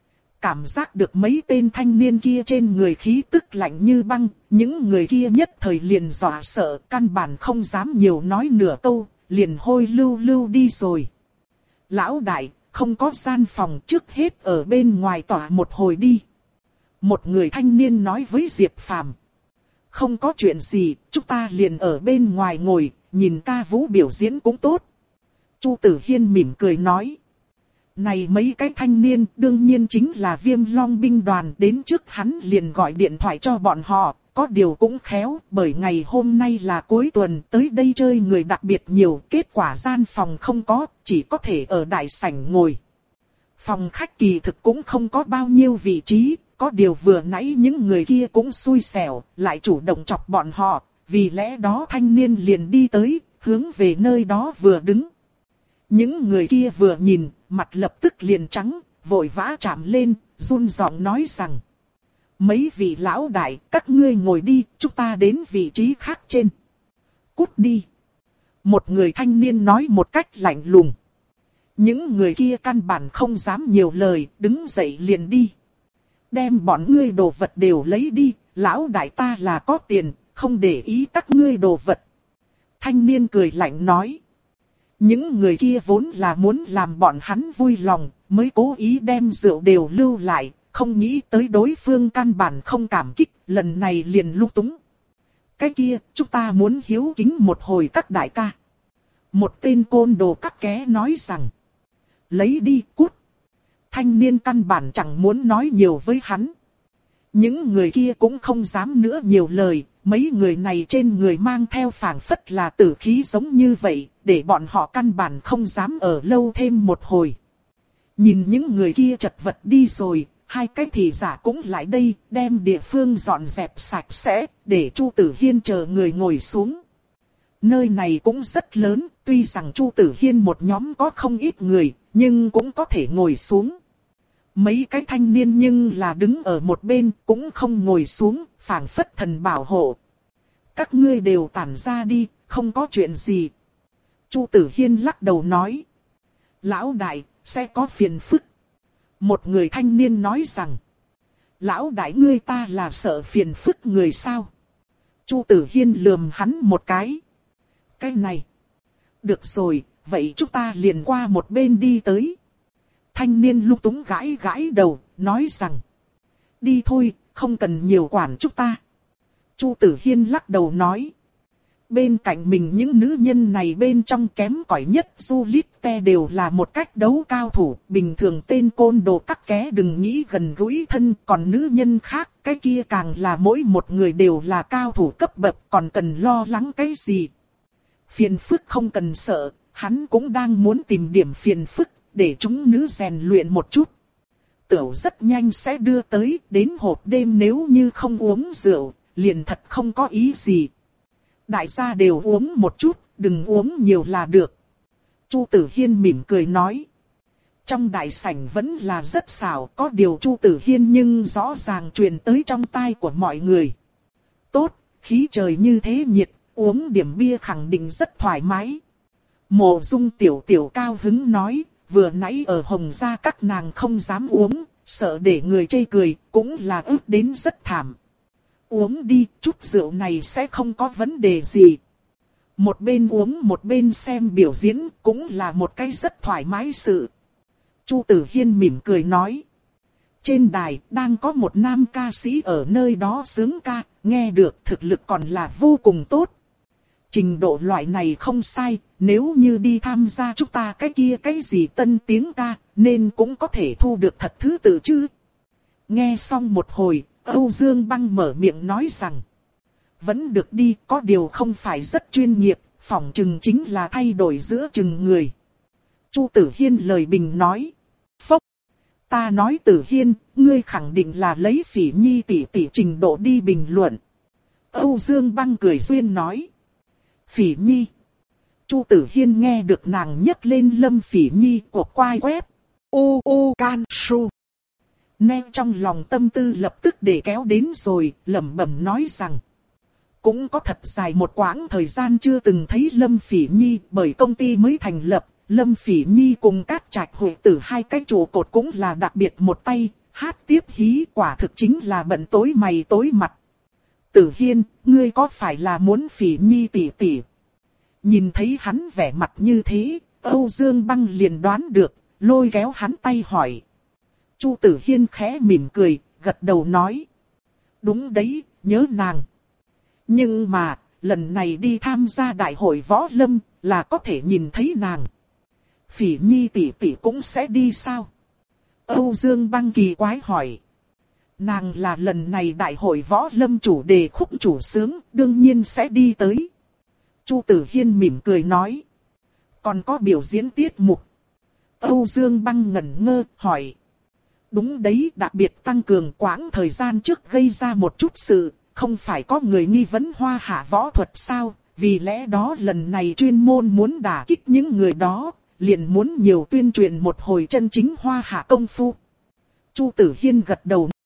Cảm giác được mấy tên thanh niên kia trên người khí tức lạnh như băng, những người kia nhất thời liền dọa sợ, căn bản không dám nhiều nói nửa câu, liền hôi lưu lưu đi rồi. Lão đại, không có gian phòng, trước hết ở bên ngoài tỏa một hồi đi. Một người thanh niên nói với Diệp Phàm. Không có chuyện gì, chúng ta liền ở bên ngoài ngồi, nhìn ca vũ biểu diễn cũng tốt. Chu Tử Hiên mỉm cười nói. Này mấy cái thanh niên đương nhiên chính là Viêm Long binh đoàn, đến trước hắn liền gọi điện thoại cho bọn họ, có điều cũng khéo, bởi ngày hôm nay là cuối tuần, tới đây chơi người đặc biệt nhiều, kết quả gian phòng không có, chỉ có thể ở đại sảnh ngồi. Phòng khách kỳ thực cũng không có bao nhiêu vị trí, có điều vừa nãy những người kia cũng xui xẻo, lại chủ động chọc bọn họ, vì lẽ đó thanh niên liền đi tới, hướng về nơi đó vừa đứng. Những người kia vừa nhìn, mặt lập tức liền trắng, vội vã chạm lên, run giọng nói rằng. Mấy vị lão đại, các ngươi ngồi đi, chúng ta đến vị trí khác trên. Cút đi. Một người thanh niên nói một cách lạnh lùng. Những người kia căn bản không dám nhiều lời, đứng dậy liền đi. Đem bọn ngươi đồ vật đều lấy đi, lão đại ta là có tiền, không để ý các ngươi đồ vật. Thanh niên cười lạnh nói. Những người kia vốn là muốn làm bọn hắn vui lòng, mới cố ý đem rượu đều lưu lại, không nghĩ tới đối phương căn bản không cảm kích, lần này liền lung túng. Cái kia, chúng ta muốn hiếu kính một hồi các đại ca. Một tên côn đồ cắt ké nói rằng, lấy đi cút. Thanh niên căn bản chẳng muốn nói nhiều với hắn. Những người kia cũng không dám nữa nhiều lời, mấy người này trên người mang theo phảng phất là tử khí giống như vậy, để bọn họ căn bản không dám ở lâu thêm một hồi. Nhìn những người kia chật vật đi rồi, hai cái thị giả cũng lại đây, đem địa phương dọn dẹp sạch sẽ, để Chu Tử Hiên chờ người ngồi xuống. Nơi này cũng rất lớn, tuy rằng Chu Tử Hiên một nhóm có không ít người, nhưng cũng có thể ngồi xuống. Mấy cái thanh niên nhưng là đứng ở một bên, cũng không ngồi xuống, phảng phất thần bảo hộ. Các ngươi đều tản ra đi, không có chuyện gì. Chu Tử Hiên lắc đầu nói. Lão đại, sẽ có phiền phức. Một người thanh niên nói rằng. Lão đại ngươi ta là sợ phiền phức người sao? Chu Tử Hiên lườm hắn một cái. Cái này. Được rồi, vậy chúng ta liền qua một bên đi tới. Thanh niên lung túng gãi gãi đầu, nói rằng. Đi thôi, không cần nhiều quản chúng ta. Chu Tử Hiên lắc đầu nói. Bên cạnh mình những nữ nhân này bên trong kém cỏi nhất Juliette đều là một cách đấu cao thủ, bình thường tên côn đồ các ké đừng nghĩ gần gũi thân, còn nữ nhân khác, cái kia càng là mỗi một người đều là cao thủ cấp bậc, còn cần lo lắng cái gì. Phiền phức không cần sợ, hắn cũng đang muốn tìm điểm phiền phức, để chúng nữ rèn luyện một chút. Tửu rất nhanh sẽ đưa tới, đến hộp đêm nếu như không uống rượu, liền thật không có ý gì. Đại gia đều uống một chút, đừng uống nhiều là được. Chu Tử Hiên mỉm cười nói. Trong đại sảnh vẫn là rất xảo, có điều Chu Tử Hiên nhưng rõ ràng truyền tới trong tai của mọi người. Tốt, khí trời như thế nhiệt, uống điểm bia khẳng định rất thoải mái. Mộ Dung tiểu tiểu cao hứng nói, vừa nãy ở Hồng Gia các nàng không dám uống, sợ để người chê cười, cũng là ức đến rất thảm. Uống đi, chút rượu này sẽ không có vấn đề gì. Một bên uống một bên xem biểu diễn, cũng là một cái rất thoải mái sự. Chu Tử Hiên mỉm cười nói. Trên đài đang có một nam ca sĩ ở nơi đó sướng ca, nghe được thực lực còn là vô cùng tốt. Trình độ loại này không sai, nếu như đi tham gia chúng ta cái kia cái gì tân tiếng ca, nên cũng có thể thu được thật thứ tự chứ. Nghe xong một hồi, Âu Dương Băng mở miệng nói rằng. Vẫn được đi, có điều không phải rất chuyên nghiệp, phỏng chừng chính là thay đổi giữa chừng người. Chu Tử Hiên lời bình nói. Phốc! Ta nói Tử Hiên, ngươi khẳng định là lấy Phỉ Nhi tỷ tỷ trình độ đi bình luận. Âu Dương Băng cười duyên nói. Phỉ Nhi. Chu Tử Hiên nghe được nàng nhấc lên Lâm Phỉ Nhi của quai web. U U Can Su. Nên trong lòng tâm tư lập tức để kéo đến rồi, lẩm bẩm nói rằng. Cũng có thật dài một quãng thời gian chưa từng thấy Lâm Phỉ Nhi, bởi công ty mới thành lập. Lâm Phỉ Nhi cùng Cát Trạch Hội Tử hai cái trụ cột cũng là đặc biệt một tay, hát tiếp hí quả thực chính là bận tối mày tối mặt. Tử Hiên, ngươi có phải là muốn Phỉ Nhi tỷ tỷ? Nhìn thấy hắn vẻ mặt như thế, Âu Dương Băng liền đoán được, lôi kéo hắn tay hỏi. Chu Tử Hiên khẽ mỉm cười, gật đầu nói. Đúng đấy, nhớ nàng. Nhưng mà, lần này đi tham gia đại hội võ lâm, là có thể nhìn thấy nàng. Phỉ Nhi tỷ tỷ cũng sẽ đi sao? Âu Dương Băng kỳ quái hỏi. Nàng là lần này đại hội võ lâm chủ đề khúc chủ sướng, đương nhiên sẽ đi tới. Chu Tử Hiên mỉm cười nói. Còn có biểu diễn tiết mục. Âu Dương Băng ngẩn ngơ, hỏi. Đúng đấy, đặc biệt tăng cường quãng thời gian trước gây ra một chút sự, không phải có người nghi vấn Hoa Hạ võ thuật sao, vì lẽ đó lần này chuyên môn muốn đả kích những người đó, liền muốn nhiều tuyên truyền một hồi chân chính Hoa Hạ công phu. Chu Tử Hiên gật đầu.